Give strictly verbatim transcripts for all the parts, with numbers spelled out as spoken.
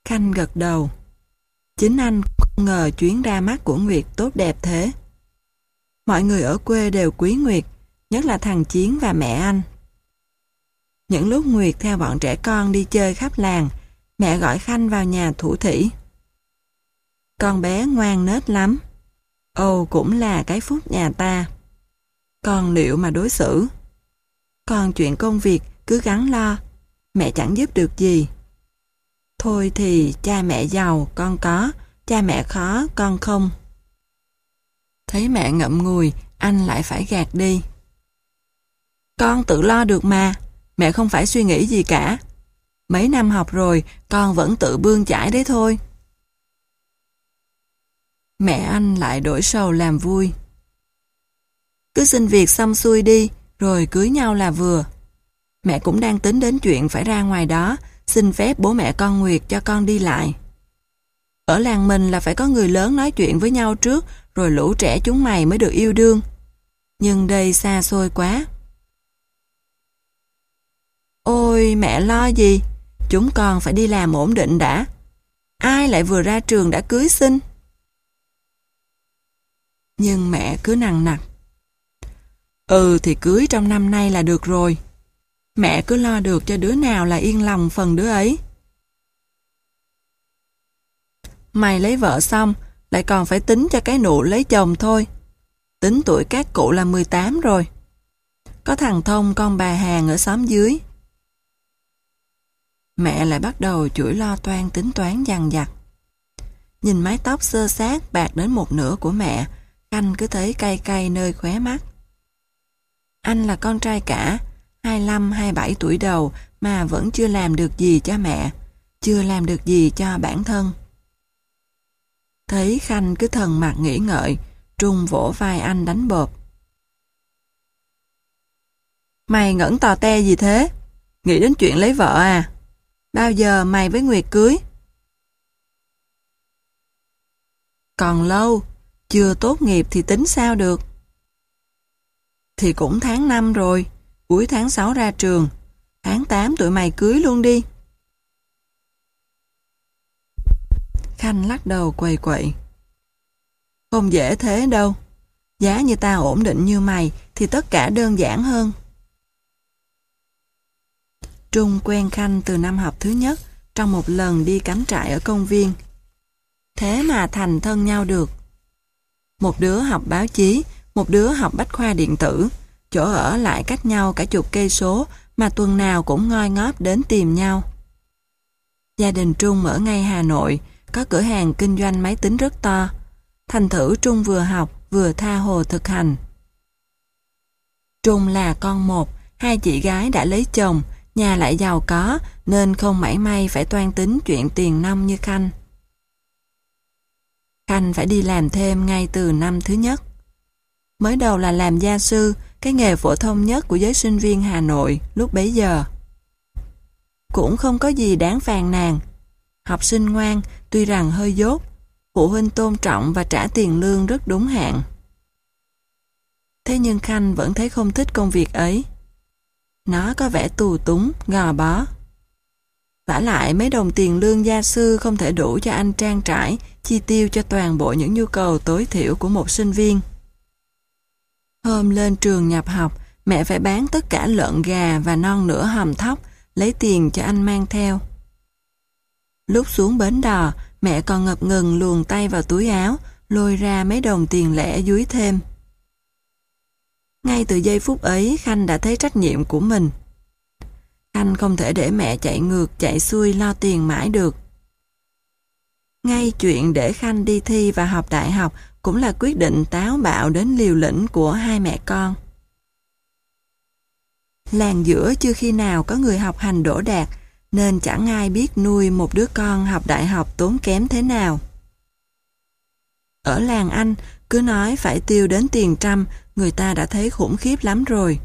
Khanh gật đầu. Chính anh không ngờ chuyến ra mắt của Nguyệt tốt đẹp thế. Mọi người ở quê đều quý Nguyệt, nhất là thằng Chiến và mẹ anh. Những lúc Nguyệt theo bọn trẻ con đi chơi khắp làng, mẹ gọi Khanh vào nhà thủ thỉ. Con bé ngoan nết lắm. Ồ, cũng là cái phúc nhà ta. Con liệu mà đối xử. Còn chuyện công việc cứ gắng lo, mẹ chẳng giúp được gì. Thôi thì cha mẹ giàu con có, cha mẹ khó con không. Thấy mẹ ngậm ngùi, anh lại phải gạt đi. Con tự lo được mà, mẹ không phải suy nghĩ gì cả. Mấy năm học rồi, con vẫn tự bươn chải đấy thôi. Mẹ anh lại đổi sầu làm vui. Cứ xin việc xong xuôi đi, rồi cưới nhau là vừa. Mẹ cũng đang tính đến chuyện phải ra ngoài đó, xin phép bố mẹ con Nguyệt cho con đi lại. Ở làng mình là phải có người lớn nói chuyện với nhau trước, rồi lũ trẻ chúng mày mới được yêu đương. Nhưng đây xa xôi quá. Ôi mẹ lo gì, chúng con phải đi làm ổn định đã. Ai lại vừa ra trường đã cưới xin? Nhưng mẹ cứ nằng nặc. Ừ thì cưới trong năm nay là được rồi. Mẹ cứ lo được cho đứa nào là yên lòng phần đứa ấy. Mày lấy vợ xong, lại còn phải tính cho cái nụ lấy chồng thôi. Tính tuổi các cụ là mười tám rồi. Có thằng Thông con bà Hàng ở xóm dưới. Mẹ lại bắt đầu chửi lo toan tính toán dằng dặc. Nhìn mái tóc xơ xác bạc đến một nửa của mẹ, Khanh cứ thấy cay cay nơi khóe mắt. Anh là con trai cả, hai mươi lăm hai mươi bảy tuổi đầu mà vẫn chưa làm được gì cho mẹ, chưa làm được gì cho bản thân. Thấy Khanh cứ thần mặt nghĩ ngợi, Trung vỗ vai anh đánh bộp. Mày ngẩn tò te gì thế? Nghĩ đến chuyện lấy vợ à? Bao giờ mày với Nguyệt cưới? Còn lâu, chưa tốt nghiệp thì tính sao được? Thì cũng tháng năm rồi, cuối tháng sáu ra trường, tháng tám tụi mày cưới luôn đi. Khanh lắc đầu quầy quậy. Không dễ thế đâu, giá như tao ổn định như mày thì tất cả đơn giản hơn. Trung quen Khanh từ năm học thứ nhất trong một lần đi cắm trại ở công viên. Thế mà thành thân nhau được. Một đứa học báo chí, một đứa học bách khoa điện tử, chỗ ở lại cách nhau cả chục cây số mà tuần nào cũng ngoi ngóp đến tìm nhau. Gia đình Trung ở ngay Hà Nội, có cửa hàng kinh doanh máy tính rất to. Thành thử Trung vừa học vừa tha hồ thực hành. Trung là con một, hai chị gái đã lấy chồng, nhà lại giàu có nên không mảy may phải toan tính chuyện tiền nong như Khanh. Khanh phải đi làm thêm ngay từ năm thứ nhất. Mới đầu là làm gia sư, cái nghề phổ thông nhất của giới sinh viên Hà Nội lúc bấy giờ. Cũng không có gì đáng phàn nàn. Học sinh ngoan, tuy rằng hơi dốt, phụ huynh tôn trọng và trả tiền lương rất đúng hạn. Thế nhưng Khanh vẫn thấy không thích công việc ấy. Nó có vẻ tù túng, gò bó. Vả lại mấy đồng tiền lương gia sư không thể đủ cho anh trang trải, chi tiêu cho toàn bộ những nhu cầu tối thiểu của một sinh viên. Hôm lên trường nhập học, mẹ phải bán tất cả lợn gà và non nửa hầm thóc, lấy tiền cho anh mang theo. Lúc xuống bến đò, mẹ còn ngập ngừng luồn tay vào túi áo, lôi ra mấy đồng tiền lẻ dúi thêm. Ngay từ giây phút ấy, Khanh đã thấy trách nhiệm của mình. Khanh không thể để mẹ chạy ngược chạy xuôi lo tiền mãi được. Ngay chuyện để Khanh đi thi và học đại học cũng là quyết định táo bạo đến liều lĩnh của hai mẹ con. Làng giữa chưa khi nào có người học hành đỗ đạt, nên chẳng ai biết nuôi một đứa con học đại học tốn kém thế nào. Ở làng Anh, cứ nói phải tiêu đến tiền trăm, người ta đã thấy khủng khiếp lắm rồi.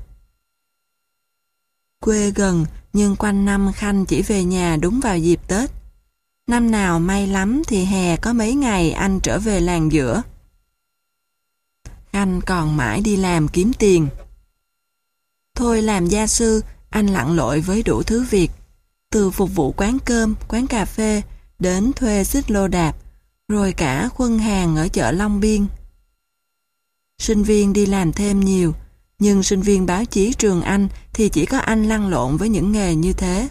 Quê gần, nhưng quanh năm Khanh chỉ về nhà đúng vào dịp Tết. Năm nào may lắm thì hè có mấy ngày anh trở về làng giữa. Khanh còn mãi đi làm kiếm tiền. Thôi làm gia sư, anh lặn lội với đủ thứ việc. Từ phục vụ quán cơm, quán cà phê, đến thuê xích lô đạp, rồi cả khuân hàng ở chợ Long Biên. Sinh viên đi làm thêm nhiều, nhưng sinh viên báo chí trường Anh thì chỉ có anh lăn lộn với những nghề như thế.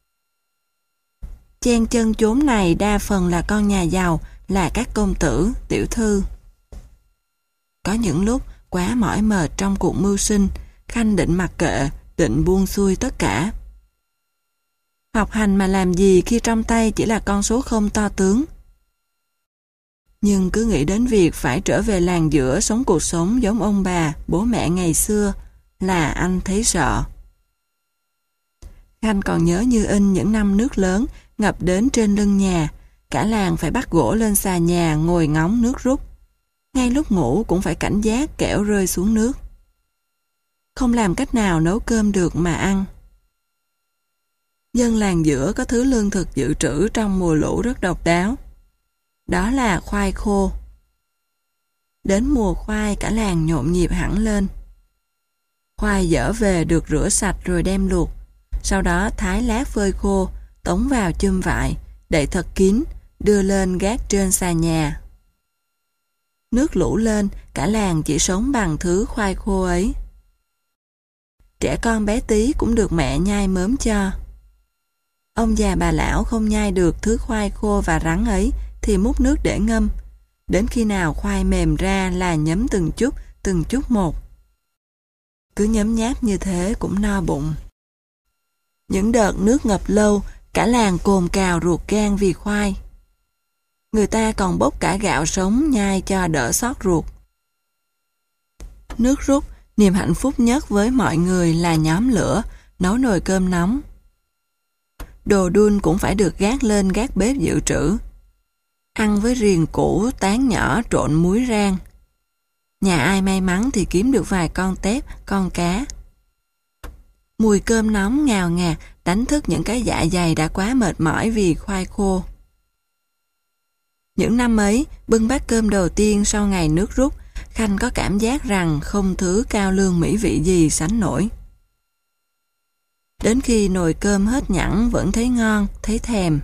Chen chân chốn này đa phần là con nhà giàu, là các công tử, tiểu thư. Có những lúc quá mỏi mệt trong cuộc mưu sinh, Khanh định mặc kệ, định buông xuôi tất cả. Học hành mà làm gì khi trong tay chỉ là con số không to tướng. Nhưng cứ nghĩ đến việc phải trở về làng giữa sống cuộc sống giống ông bà, bố mẹ ngày xưa, là anh thấy sợ. Khanh còn nhớ như in những năm nước lớn ngập đến trên lưng nhà, cả làng phải bắt gỗ lên xà nhà ngồi ngóng nước rút. Ngay lúc ngủ cũng phải cảnh giác kẻo rơi xuống nước. Không làm cách nào nấu cơm được mà ăn. Dân làng giữa có thứ lương thực dự trữ trong mùa lũ rất độc đáo. Đó là khoai khô. Đến mùa khoai cả làng nhộn nhịp hẳn lên. Khoai dỡ về được rửa sạch rồi đem luộc. Sau đó thái lát phơi khô, tống vào chum vại, đậy thật kín, đưa lên gác trên xà nhà. Nước lũ lên, cả làng chỉ sống bằng thứ khoai khô ấy. Trẻ con bé tí cũng được mẹ nhai mớm cho. Ông già bà lão không nhai được thứ khoai khô và rắn ấy thì múc nước để ngâm. Đến khi nào khoai mềm ra là nhấm từng chút, từng chút một. Cứ nhấm nháp như thế cũng no bụng. Những đợt nước ngập lâu, cả làng cồn cào ruột gan vì khoai. Người ta còn bốc cả gạo sống nhai cho đỡ xót ruột. Nước rút, niềm hạnh phúc nhất với mọi người là nhóm lửa, nấu nồi cơm nóng. Đồ đun cũng phải được gác lên gác bếp dự trữ. Ăn với riềng củ, tán nhỏ trộn muối rang. Nhà ai may mắn thì kiếm được vài con tép, con cá. Mùi cơm nóng ngào ngạt đánh thức những cái dạ dày đã quá mệt mỏi vì khoai khô. Những năm ấy, bưng bát cơm đầu tiên sau ngày nước rút, Khanh có cảm giác rằng không thứ cao lương mỹ vị gì sánh nổi. Đến khi nồi cơm hết nhẵn vẫn thấy ngon, thấy thèm.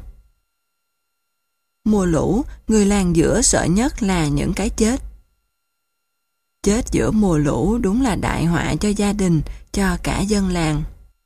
Mùa lũ, người làng giữa sợ nhất là những cái chết. Chết giữa mùa lũ đúng là đại họa cho gia đình, cho cả dân làng.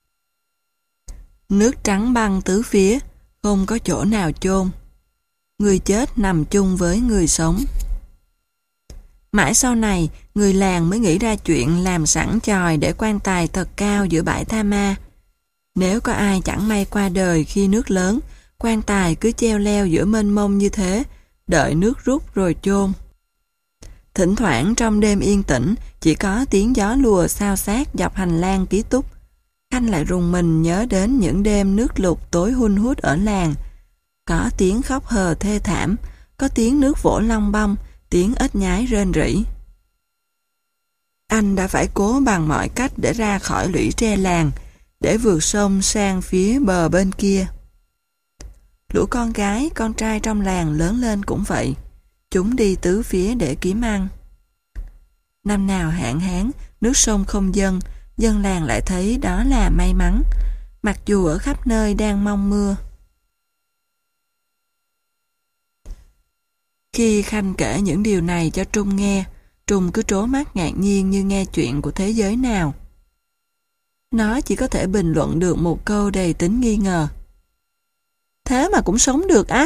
Nước trắng băng tứ phía, không có chỗ nào chôn. Người chết nằm chung với người sống. Mãi sau này, người làng mới nghĩ ra chuyện làm sẵn chòi để quan tài thật cao giữa bãi Tha Ma. Nếu có ai chẳng may qua đời khi nước lớn, quan tài cứ treo leo giữa mênh mông như thế, đợi nước rút rồi chôn. Thỉnh thoảng trong đêm yên tĩnh, chỉ có tiếng gió lùa xao xát dọc hành lang ký túc. Khanh lại rùng mình nhớ đến những đêm nước lụt tối hun hút ở làng. Có tiếng khóc hờ thê thảm, có tiếng nước vỗ long bong, tiếng ếch nhái rên rỉ. Anh đã phải cố bằng mọi cách để ra khỏi lũy tre làng, để vượt sông sang phía bờ bên kia. Lũ con gái, con trai trong làng lớn lên cũng vậy. Chúng đi tứ phía để kiếm ăn. Năm nào hạn hán, nước sông không dâng, dân làng lại thấy đó là may mắn, mặc dù ở khắp nơi đang mong mưa. Khi Khanh kể những điều này cho Trung nghe, Trung cứ trố mắt ngạc nhiên như nghe chuyện của thế giới nào. Nó chỉ có thể bình luận được một câu đầy tính nghi ngờ. Thế mà cũng sống được á?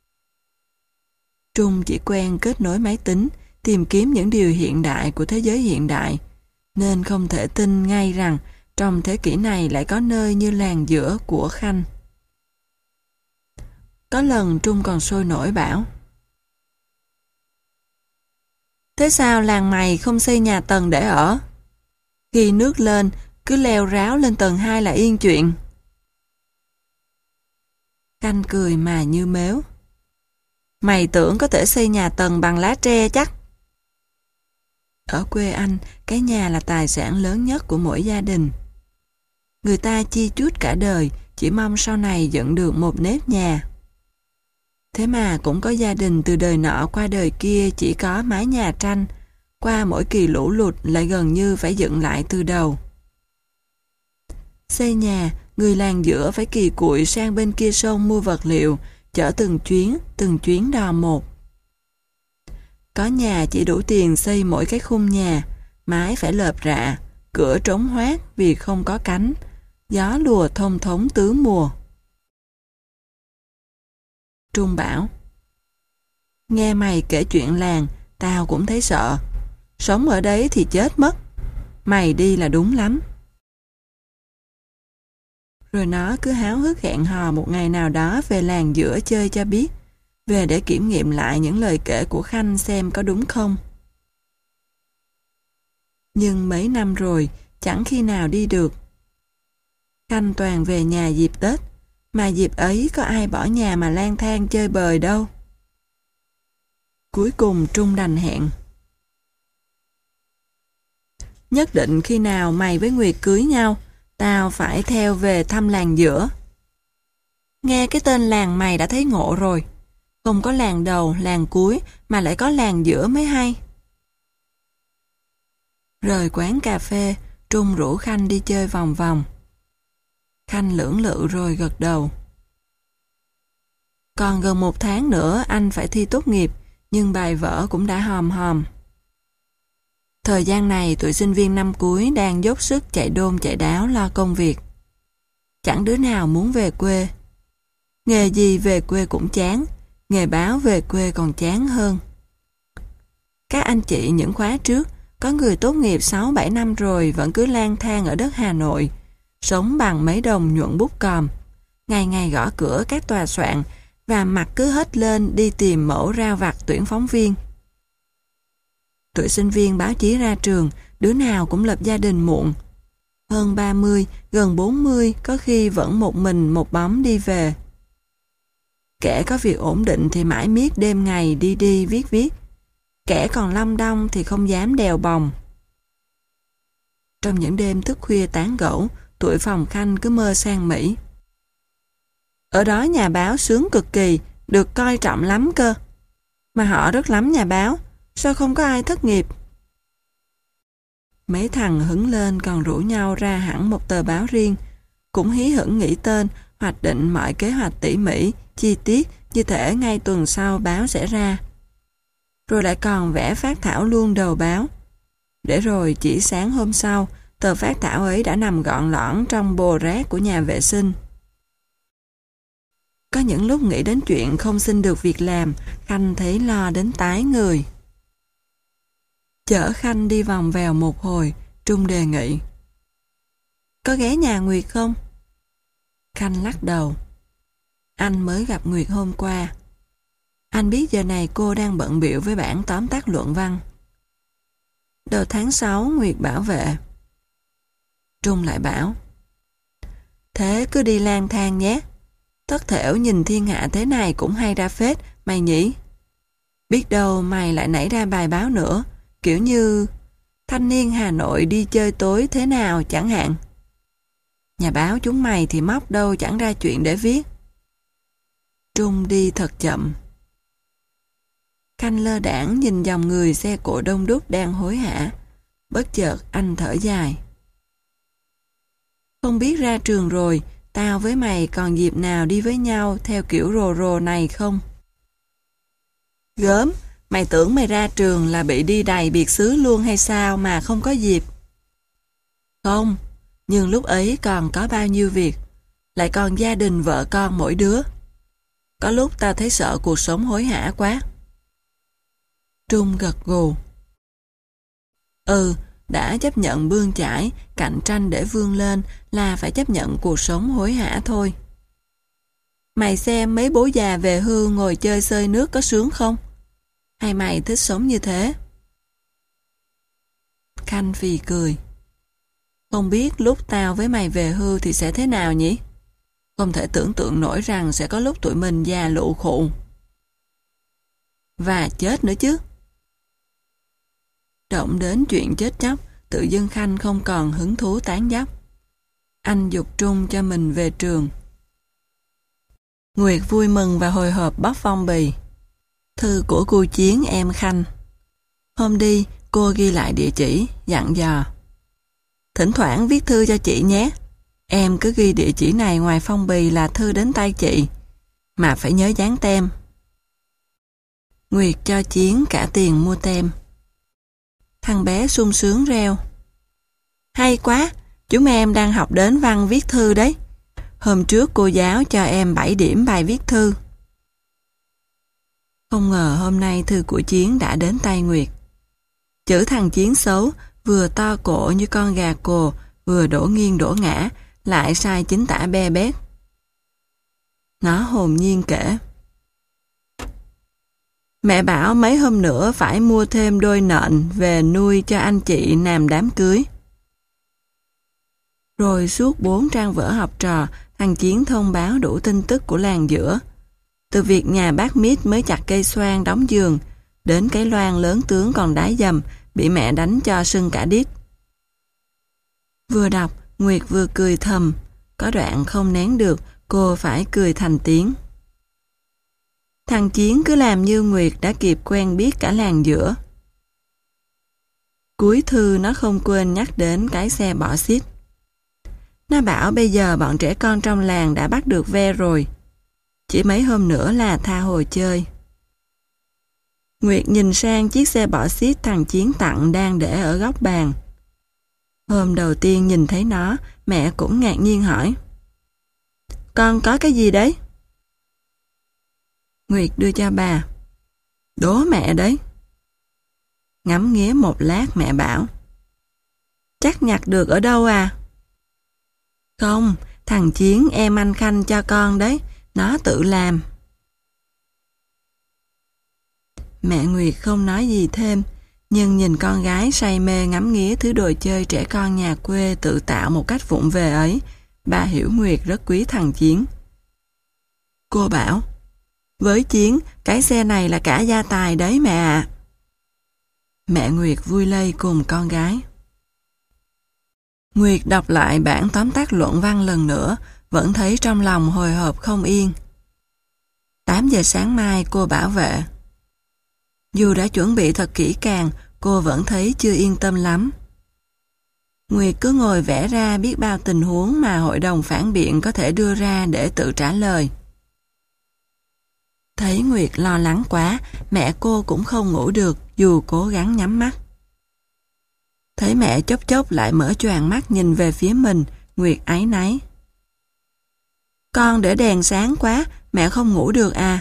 Trung chỉ quen kết nối máy tính, tìm kiếm những điều hiện đại của thế giới hiện đại, nên không thể tin ngay rằng trong thế kỷ này lại có nơi như làng giữa của Khanh. Có lần Trung còn sôi nổi bảo: Thế sao làng mày không xây nhà tầng để ở? Khi nước lên, cứ leo ráo lên tầng hai là yên chuyện. Khanh cười mà như mếu. Mày tưởng có thể xây nhà tầng bằng lá tre chắc. Ở quê anh, cái nhà là tài sản lớn nhất của mỗi gia đình. Người ta chi chút cả đời, chỉ mong sau này dựng được một nếp nhà. Thế mà cũng có gia đình từ đời nọ qua đời kia chỉ có mái nhà tranh, qua mỗi kỳ lũ lụt lại gần như phải dựng lại từ đầu. Xây nhà, người làng giữa phải kỳ cụi sang bên kia sông mua vật liệu, chở từng chuyến, từng chuyến đò một. Có nhà chỉ đủ tiền xây mỗi cái khung nhà, mái phải lợp rạ, cửa trống hoác vì không có cánh, gió lùa thông thống tứ mùa. Trung bảo: nghe mày kể chuyện làng, tao cũng thấy sợ. Sống ở đấy thì chết mất. Mày đi là đúng lắm. Rồi nó cứ háo hức hẹn hò một ngày nào đó về làng giữa chơi cho biết, về để kiểm nghiệm lại những lời kể của Khanh xem có đúng không. Nhưng mấy năm rồi, chẳng khi nào đi được. Khanh toàn về nhà dịp Tết, mà dịp ấy có ai bỏ nhà mà lang thang chơi bời đâu. Cuối cùng Trung đành hẹn: nhất định khi nào mày với Nguyệt cưới nhau, tao phải theo về thăm làng giữa. Nghe cái tên làng mày đã thấy ngộ rồi. Không có làng đầu, làng cuối, mà lại có làng giữa mới hay. Rời quán cà phê, Trung rủ Khanh đi chơi vòng vòng. Khanh lưỡng lự rồi gật đầu. Còn gần một tháng nữa anh phải thi tốt nghiệp, nhưng bài vở cũng đã hòm hòm. Thời gian này tụi sinh viên năm cuối đang dốc sức chạy đôn chạy đáo lo công việc. Chẳng đứa nào muốn về quê. Nghề gì về quê cũng chán, nghề báo về quê còn chán hơn. Các anh chị những khóa trước, có người tốt nghiệp sáu bảy năm rồi vẫn cứ lang thang ở đất Hà Nội, sống bằng mấy đồng nhuận bút còm, ngày ngày gõ cửa các tòa soạn và mặt cứ hết lên đi tìm mẫu rao vặt tuyển phóng viên. Tụi sinh viên báo chí ra trường, đứa nào cũng lập gia đình muộn. Hơn ba mươi, gần bốn mươi, có khi vẫn một mình một bóng đi về. Kẻ có việc ổn định thì mãi miết đêm ngày đi đi viết viết. Kẻ còn long đong thì không dám đèo bồng. Trong những đêm thức khuya tán gẫu, tụi phòng Khanh cứ mơ sang Mỹ. Ở đó nhà báo sướng cực kỳ, được coi trọng lắm cơ. Mà họ rất lắm nhà báo, sao không có ai thất nghiệp? Mấy thằng hứng lên còn rủ nhau ra hẳn một tờ báo riêng, cũng hí hửng nghĩ tên, hoạch định mọi kế hoạch tỉ mỉ, chi tiết như thể ngay tuần sau báo sẽ ra. Rồi lại còn vẽ phác thảo luôn đầu báo. Để rồi chỉ sáng hôm sau, tờ phác thảo ấy đã nằm gọn lõn trong bồ rác của nhà vệ sinh. Có những lúc nghĩ đến chuyện không xin được việc làm, Khanh thấy lo đến tái người. Chở Khanh đi vòng vèo một hồi, Trung đề nghị: có ghé nhà Nguyệt không? Khanh lắc đầu. Anh mới gặp Nguyệt hôm qua. Anh biết giờ này cô đang bận bịu với bản tóm tắt luận văn. Đầu tháng sáu Nguyệt bảo vệ. Trung lại bảo: thế cứ đi lang thang nhé. Tất thểu nhìn thiên hạ thế này cũng hay ra phết, mày nhỉ? Biết đâu mày lại nảy ra bài báo nữa, kiểu như thanh niên Hà Nội đi chơi tối thế nào chẳng hạn. Nhà báo chúng mày thì móc đâu chẳng ra chuyện để viết. Trung đi thật chậm. Khanh lơ đãng nhìn dòng người xe cộ đông đúc đang hối hả. Bất chợt anh thở dài. Không biết ra trường rồi, tao với mày còn dịp nào đi với nhau theo kiểu rồ rồ này không? Gớm, mày tưởng mày ra trường là bị đi đầy biệt xứ luôn hay sao mà không có dịp? Không, nhưng lúc ấy còn có bao nhiêu việc, lại còn gia đình vợ con mỗi đứa. Có lúc tao thấy sợ cuộc sống hối hả quá. Trung gật gù. Ừ, đã chấp nhận bươn chải, cạnh tranh để vươn lên là phải chấp nhận cuộc sống hối hả thôi. Mày xem mấy bố già về hưu ngồi chơi xơi nước có sướng không? Hay mày thích sống như thế? Khanh phì cười. Không biết lúc tao với mày về hưu thì sẽ thế nào nhỉ? Không thể tưởng tượng nổi rằng sẽ có lúc tụi mình già lụ khụ. Và chết nữa chứ. Động đến chuyện chết chóc, tự dưng Khanh không còn hứng thú tán dóc. Anh giục Trung cho mình về trường. Nguyệt vui mừng và hồi hộp bóc phong bì. Thư của cô Chiến em Khanh. Hôm đi, cô ghi lại địa chỉ, dặn dò. Thỉnh thoảng viết thư cho chị nhé. Em cứ ghi địa chỉ này ngoài phong bì là thư đến tay chị. mà phải nhớ dán tem. Nguyệt cho Chiến cả tiền mua tem. Thằng bé sung sướng reo. Hay quá, chúng em đang học đến văn viết thư đấy. Hôm trước cô giáo cho em bảy điểm bài viết thư. Không ngờ hôm nay thư của Chiến đã đến tay Nguyệt. Chữ thằng Chiến xấu, vừa to cổ như con gà cồ, vừa đổ nghiêng đổ ngã, lại sai chính tả be bét. Nó hồn nhiên kể. Mẹ bảo mấy hôm nữa phải mua thêm đôi nện về nuôi cho anh chị làm đám cưới. Rồi suốt bốn trang vở học trò, thằng Chiến thông báo đủ tin tức của làng giữa. Từ việc nhà bác Mít mới chặt cây xoan đóng giường, đến cái loan lớn tướng còn đái dầm, bị mẹ đánh cho sưng cả đít. Vừa đọc, Nguyệt vừa cười thầm, có đoạn không nén được, cô phải cười thành tiếng. Thằng Chiến cứ làm như Nguyệt đã kịp quen biết cả làng giữa. Cuối thư nó không quên nhắc đến cái xe bọ xít. Nó bảo bây giờ bọn trẻ con trong làng đã bắt được ve rồi. Chỉ mấy hôm nữa là tha hồ chơi. Nguyệt nhìn sang chiếc xe bọ xít thằng Chiến tặng đang để ở góc bàn. Hôm đầu tiên nhìn thấy nó, mẹ cũng ngạc nhiên hỏi. Con có cái gì đấy? Nguyệt đưa cho bà. Đố mẹ đấy. Ngắm nghía một lát mẹ bảo. Chắc nhặt được ở đâu à? Không, thằng Chiến em anh Khanh cho con đấy, nó tự làm. Mẹ Nguyệt không nói gì thêm, nhưng nhìn con gái say mê ngắm nghía thứ đồ chơi trẻ con nhà quê tự tạo một cách vụng về ấy, bà hiểu Nguyệt rất quý thằng Chiến. Cô bảo, với Chiến, cái xe này là cả gia tài đấy mẹ ạ. Mẹ Nguyệt vui lây cùng con gái. Nguyệt đọc lại bản tóm tắt luận văn lần nữa, vẫn thấy trong lòng hồi hộp không yên. tám giờ sáng mai cô bảo vệ. Dù đã chuẩn bị thật kỹ càng, cô vẫn thấy chưa yên tâm lắm. Nguyệt cứ ngồi vẽ ra biết bao tình huống mà hội đồng phản biện có thể đưa ra để tự trả lời. Thấy Nguyệt lo lắng quá, mẹ cô cũng không ngủ được dù cố gắng nhắm mắt. Thấy mẹ chốc chốc lại mở choàng mắt nhìn về phía mình, Nguyệt áy náy. Con để đèn sáng quá, mẹ không ngủ được à?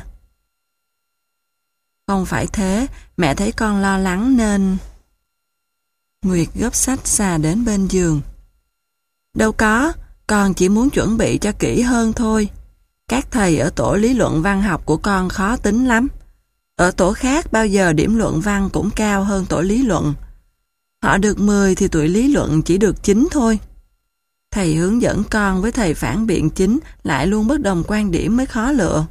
Không phải thế, mẹ thấy con lo lắng nên... Nguyệt gấp sách xà đến bên giường. Đâu có, con chỉ muốn chuẩn bị cho kỹ hơn thôi. Các thầy ở tổ lý luận văn học của con khó tính lắm. Ở tổ khác bao giờ điểm luận văn cũng cao hơn tổ lý luận. Họ được mười thì tụi lý luận chỉ được chín thôi. Thầy hướng dẫn con với thầy phản biện chính lại luôn bất đồng quan điểm mới khó lựa.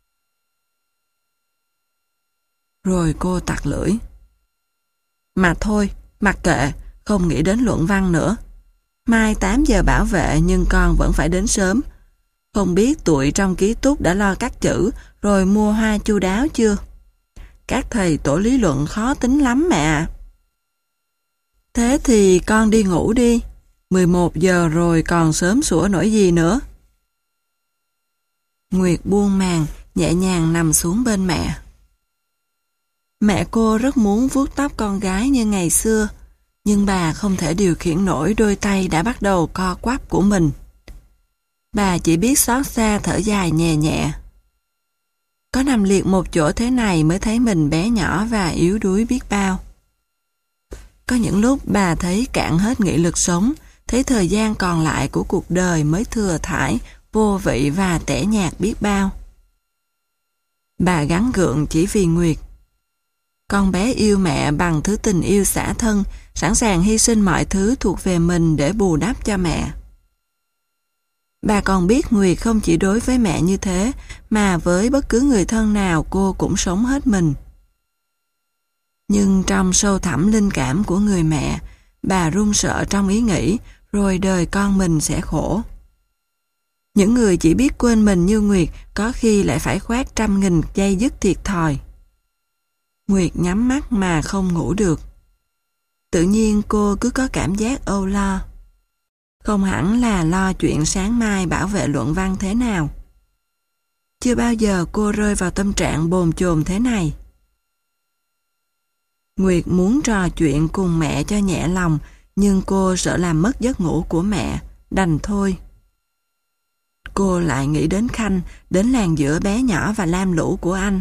Rồi cô tặc lưỡi. Mà thôi, mặc kệ, không nghĩ đến luận văn nữa. Mai tám giờ bảo vệ nhưng con vẫn phải đến sớm. Không biết tụi trong ký túc đã lo cắt chữ rồi mua hoa chu đáo chưa? Các thầy tổ lý luận khó tính lắm mẹ ạ. Thế thì con đi ngủ đi. mười một giờ rồi còn sớm sủa nổi gì nữa. Nguyệt buông màn, nhẹ nhàng nằm xuống bên mẹ. Mẹ cô rất muốn vuốt tóc con gái như ngày xưa, nhưng bà không thể điều khiển nổi đôi tay đã bắt đầu co quắp của mình. Bà chỉ biết xót xa thở dài nhẹ nhẹ. Có nằm liệt một chỗ thế này mới thấy mình bé nhỏ và yếu đuối biết bao. Có những lúc bà thấy cạn hết nghị lực sống, thấy thời gian còn lại của cuộc đời mới thừa thải, vô vị và tẻ nhạt biết bao. Bà gắng gượng chỉ vì Nguyệt. Con bé yêu mẹ bằng thứ tình yêu xả thân, sẵn sàng hy sinh mọi thứ thuộc về mình để bù đắp cho mẹ. Bà còn biết Nguyệt không chỉ đối với mẹ như thế, mà với bất cứ người thân nào cô cũng sống hết mình. Nhưng trong sâu thẳm linh cảm của người mẹ, bà run sợ trong ý nghĩ, rồi đời con mình sẽ khổ. Những người chỉ biết quên mình như Nguyệt có khi lại phải khoác trăm nghìn dây dứt thiệt thòi. Nguyệt nhắm mắt mà không ngủ được. Tự nhiên cô cứ có cảm giác âu lo. Không hẳn là lo chuyện sáng mai bảo vệ luận văn thế nào. Chưa bao giờ cô rơi vào tâm trạng bồn chồn thế này. Nguyệt muốn trò chuyện cùng mẹ cho nhẹ lòng, nhưng cô sợ làm mất giấc ngủ của mẹ, đành thôi. Cô lại nghĩ đến Khanh, đến làng giữa bé nhỏ và lam lũ của anh.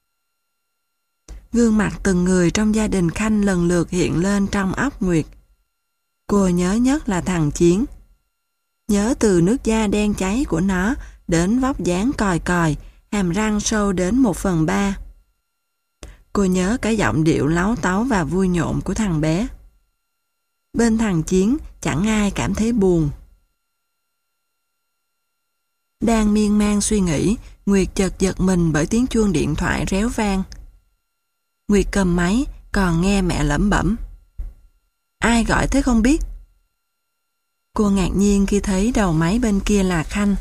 Gương mặt từng người trong gia đình Khanh lần lượt hiện lên trong óc Nguyệt. Cô nhớ nhất là thằng Chiến. Nhớ từ nước da đen cháy của nó đến vóc dáng còi còi, hàm răng sâu đến một phần ba. Cô nhớ cái giọng điệu láu táu và vui nhộn của thằng bé. Bên thằng Chiến chẳng ai cảm thấy buồn. Đang miên man suy nghĩ, Nguyệt chợt giật mình bởi tiếng chuông điện thoại réo vang. Nguyệt cầm máy, còn nghe mẹ lẩm bẩm. Ai gọi thế không biết? Cô ngạc nhiên khi thấy đầu máy bên kia là Khanh.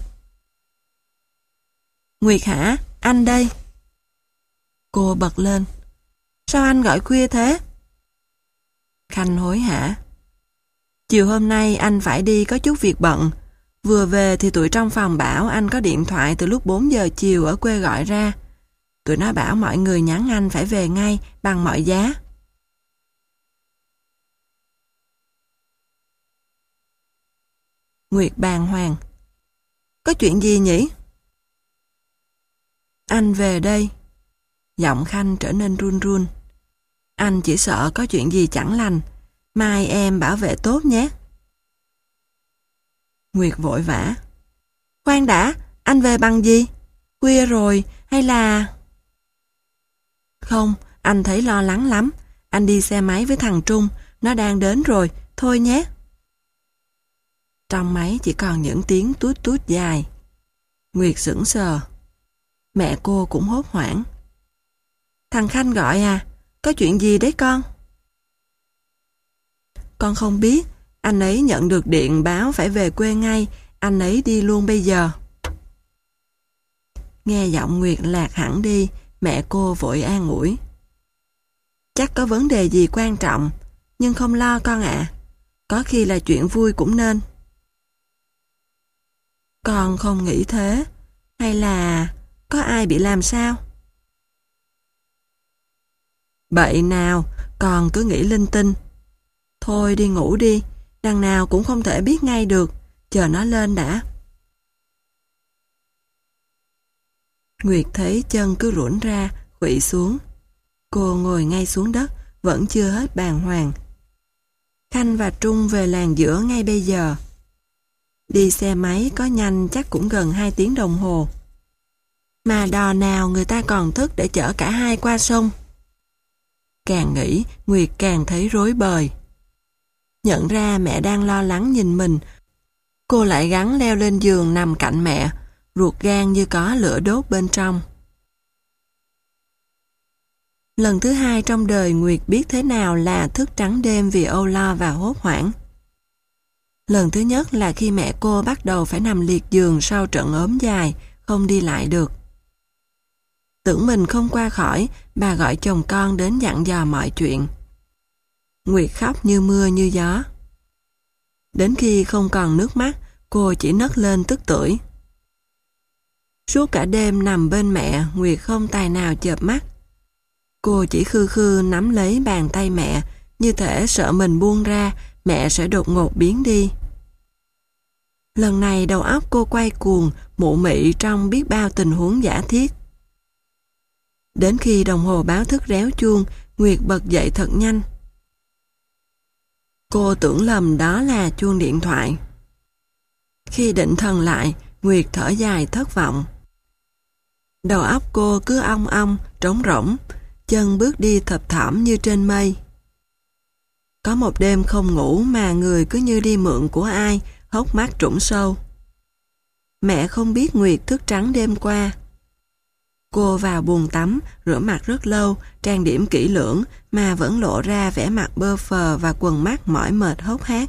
Nguyệt hả? Anh đây. Cô bật lên. Sao anh gọi khuya thế? Khanh hối hả. Chiều hôm nay anh phải đi có chút việc bận. Vừa về thì tụi trong phòng bảo anh có điện thoại từ lúc bốn giờ chiều ở quê gọi ra. Tụi nó bảo mọi người nhắn anh phải về ngay bằng mọi giá. Nguyệt bàng hoàng. Có chuyện gì nhỉ? Anh về đây. Giọng Khanh trở nên run run. Anh chỉ sợ có chuyện gì chẳng lành. Mai em bảo vệ tốt nhé. Nguyệt vội vã. Khoan đã, anh về bằng gì? Khuya rồi, hay là... Không, anh thấy lo lắng lắm. Anh đi xe máy với thằng Trung, nó đang đến rồi, thôi nhé. Trong máy chỉ còn những tiếng tút tút dài. Nguyệt sững sờ. Mẹ cô cũng hốt hoảng. Thằng Khanh gọi à? Có chuyện gì đấy con? Con không biết. Anh ấy nhận được điện báo phải về quê ngay. Anh ấy đi luôn bây giờ. Nghe giọng Nguyệt lạc hẳn đi, mẹ cô vội an ủi. Chắc có vấn đề gì quan trọng, nhưng không lo con ạ. Có khi là chuyện vui cũng nên. Con không nghĩ thế. Hay là có ai bị làm sao? Bậy nào, con cứ nghĩ linh tinh. Thôi đi ngủ đi, đằng nào cũng không thể biết ngay được, chờ nó lên đã. Nguyệt thấy chân cứ rũn ra, khuỵu xuống. Cô ngồi ngay xuống đất, vẫn chưa hết bàng hoàng. Khanh và Trung về làng giữa ngay bây giờ. Đi xe máy có nhanh chắc cũng gần hai tiếng đồng hồ. Mà đò nào người ta còn thức để chở cả hai qua sông. Càng nghĩ, Nguyệt càng thấy rối bời. Nhận ra mẹ đang lo lắng nhìn mình, cô lại gắng leo lên giường nằm cạnh mẹ, ruột gan như có lửa đốt bên trong. Lần thứ hai trong đời Nguyệt biết thế nào là thức trắng đêm vì âu lo và hốt hoảng. Lần thứ nhất là khi mẹ cô bắt đầu phải nằm liệt giường sau trận ốm dài, không đi lại được. Tưởng mình không qua khỏi, bà gọi chồng con đến dặn dò mọi chuyện. Nguyệt khóc như mưa như gió. Đến khi không còn nước mắt, cô chỉ nấc lên tức tưởi. Suốt cả đêm nằm bên mẹ, Nguyệt không tài nào chợp mắt. Cô chỉ khư khư nắm lấy bàn tay mẹ, như thể sợ mình buông ra, mẹ sẽ đột ngột biến đi. Lần này đầu óc cô quay cuồng, mụ mị trong biết bao tình huống giả thiết. Đến khi đồng hồ báo thức réo chuông, Nguyệt bật dậy thật nhanh. Cô tưởng lầm đó là chuông điện thoại. Khi định thần lại, Nguyệt thở dài thất vọng. Đầu óc cô cứ ong ong, trống rỗng, chân bước đi thập thỏm như trên mây. Có một đêm không ngủ mà người cứ như đi mượn của ai, hốc mắt trũng sâu. Mẹ không biết Nguyệt thức trắng đêm qua. Cô vào buồng tắm, rửa mặt rất lâu, trang điểm kỹ lưỡng mà vẫn lộ ra vẻ mặt bơ phờ và quần mắt mỏi mệt hốc hác.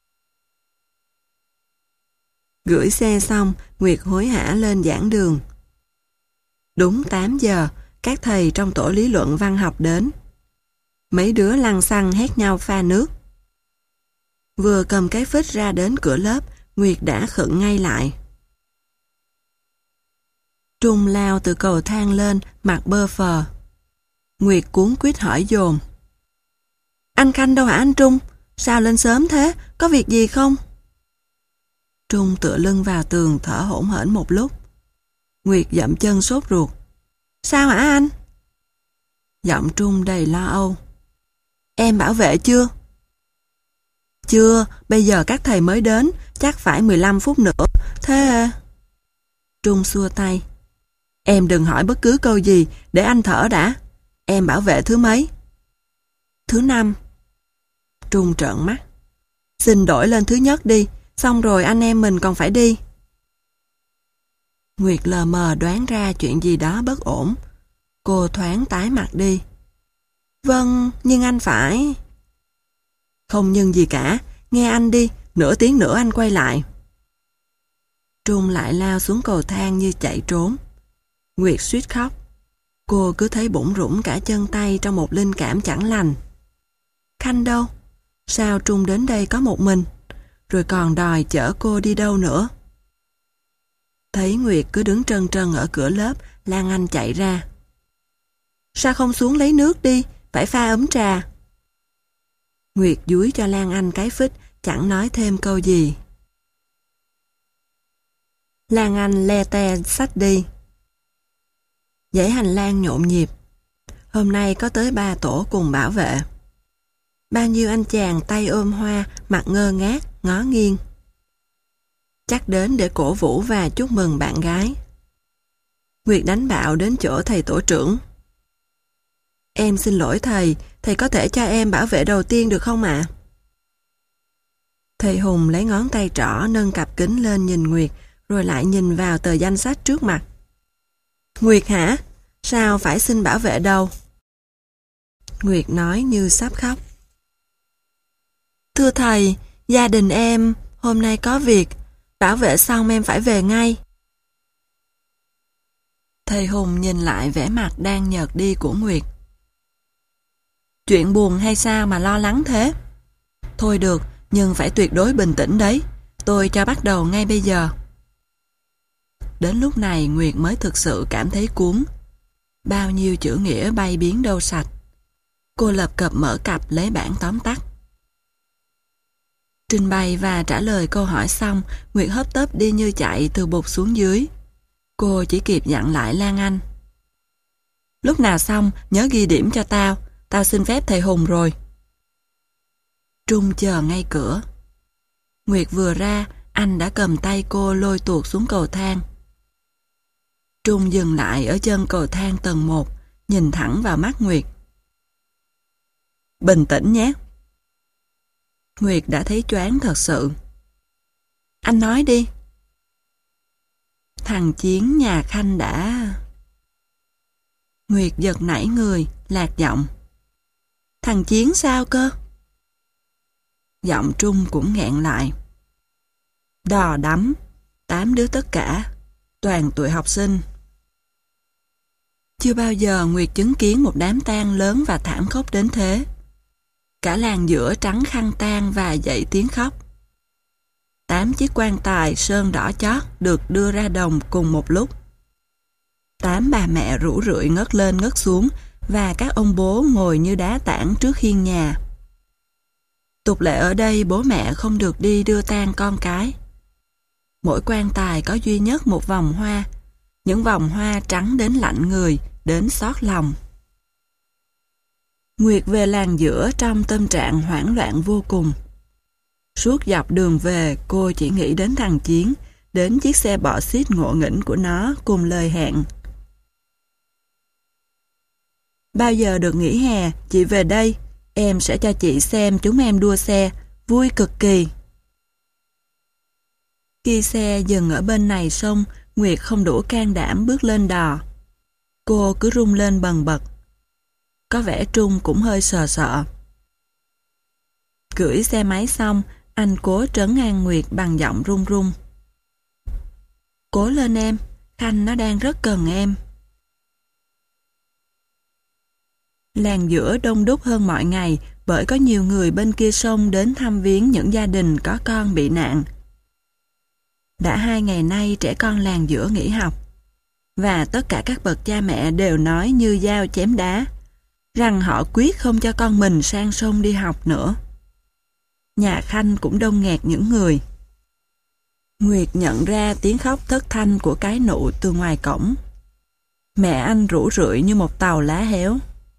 Gửi xe xong, Nguyệt hối hả lên giảng đường. Đúng tám giờ, các thầy trong tổ lý luận văn học đến. Mấy đứa lăng xăng hét nhau pha nước. Vừa cầm cái phích ra đến cửa lớp, Nguyệt đã khựng ngay lại. Trung lao từ cầu thang lên, mặt bơ phờ. Nguyệt cuống quýt hỏi dồn. Anh Khanh đâu hả anh Trung? Sao lên sớm thế? Có việc gì không? Trung tựa lưng vào tường thở hổn hển một lúc. Nguyệt dậm chân sốt ruột. Sao hả anh? Giọng Trung đầy lo âu. Em bảo vệ chưa? Chưa, bây giờ các thầy mới đến, chắc phải mười lăm phút nữa. Thế... Trung xua tay. Em đừng hỏi bất cứ câu gì, để anh thở đã. Em bảo vệ thứ mấy? Thứ năm. Trung trợn mắt. Xin đổi lên thứ nhất đi, xong rồi anh em mình còn phải đi. Nguyệt lờ mờ đoán ra chuyện gì đó bất ổn. Cô thoáng tái mặt đi. Vâng, nhưng anh phải... Không nhưng gì cả, nghe anh đi, nửa tiếng nữa anh quay lại. Trung lại lao xuống cầu thang như chạy trốn. Nguyệt suýt khóc. Cô cứ thấy bủn rủn cả chân tay trong một linh cảm chẳng lành. Khanh đâu? Sao Trung đến đây có một mình? Rồi còn đòi chở cô đi đâu nữa? Thấy Nguyệt cứ đứng trân trân ở cửa lớp, Lan Anh chạy ra. Sao không xuống lấy nước đi? Phải pha ấm trà. Nguyệt dúi cho Lan Anh cái phích, chẳng nói thêm câu gì. Lan Anh le te xách đi. Dãy hành lang nhộn nhịp. Hôm nay có tới ba tổ cùng bảo vệ. Bao nhiêu anh chàng tay ôm hoa, mặt ngơ ngác, ngó nghiêng. Chắc đến để cổ vũ và chúc mừng bạn gái. Nguyệt đánh bạo đến chỗ thầy tổ trưởng. Em xin lỗi thầy, thầy có thể cho em bảo vệ đầu tiên được không ạ? Thầy Hùng lấy ngón tay trỏ nâng cặp kính lên nhìn Nguyệt, rồi lại nhìn vào tờ danh sách trước mặt. Nguyệt hả? Sao phải xin bảo vệ đâu? Nguyệt nói như sắp khóc. Thưa thầy, gia đình em hôm nay có việc, bảo vệ xong em phải về ngay. Thầy Hùng nhìn lại vẻ mặt đang nhợt đi của Nguyệt. Chuyện buồn hay sao mà lo lắng thế? Thôi được, nhưng phải tuyệt đối bình tĩnh đấy. Tôi cho bắt đầu ngay bây giờ. Đến lúc này Nguyệt mới thực sự cảm thấy cuốn. Bao nhiêu chữ nghĩa bay biến đâu sạch. Cô lập cập mở cặp lấy bản tóm tắt. Trình bày và trả lời câu hỏi xong, Nguyệt hấp tấp đi như chạy từ bục xuống dưới. Cô chỉ kịp dặn lại Lan Anh. Lúc nào xong, nhớ ghi điểm cho tao. Tao xin phép thầy Hùng rồi. Trung chờ ngay cửa. Nguyệt vừa ra, anh đã cầm tay cô lôi tuột xuống cầu thang. Trung dừng lại ở chân cầu thang tầng một, nhìn thẳng vào mắt Nguyệt. Bình tĩnh nhé. Nguyệt đã thấy choáng thật sự. Anh nói đi. Thằng Chiến nhà Khanh đã... Nguyệt giật nảy người, lạc giọng. Thằng Chiến sao cơ? Giọng Trung cũng nghẹn lại. Đò đắm, tám đứa tất cả, toàn tuổi học sinh. Chưa bao giờ Nguyệt chứng kiến một đám tang lớn và thảm khốc đến thế. Cả làng giữa trắng khăn tang và dậy tiếng khóc. Tám chiếc quan tài sơn đỏ chót được đưa ra đồng cùng một lúc. Tám bà mẹ rũ rượi ngất lên ngất xuống và các ông bố ngồi như đá tảng trước hiên nhà. Tục lệ ở đây bố mẹ không được đi đưa tang con cái. Mỗi quan tài có duy nhất một vòng hoa, những vòng hoa trắng đến lạnh người, đến xót lòng. Nguyệt về làng giữa trong tâm trạng hoảng loạn vô cùng. Suốt dọc đường về cô chỉ nghĩ đến thằng Chiến, đến chiếc xe bọ xít ngộ nghĩnh của nó cùng lời hẹn. Bao giờ được nghỉ hè, chị về đây, em sẽ cho chị xem chúng em đua xe, vui cực kỳ. Khi xe dừng ở bên này sông, Nguyệt không đủ can đảm bước lên đò. Cô cứ rung lên bần bật. Có vẻ Trung cũng hơi sợ sợ. Cưỡi xe máy xong, anh cố trấn an Nguyệt bằng giọng run run. Cố lên em, Khanh nó đang rất cần em. Làng giữa đông đúc hơn mọi ngày bởi có nhiều người bên kia sông đến thăm viếng những gia đình có con bị nạn. Đã hai ngày nay trẻ con làng giữa nghỉ học. và tất cả các bậc cha mẹ đều nói như dao chém đá, rằng họ quyết không cho con mình sang sông đi học nữa. Nhà Khanh cũng đông nghẹt những người. Nguyệt nhận ra tiếng khóc thất thanh của cái nụ từ ngoài cổng. Mẹ anh rũ rượi như một tàu lá héo.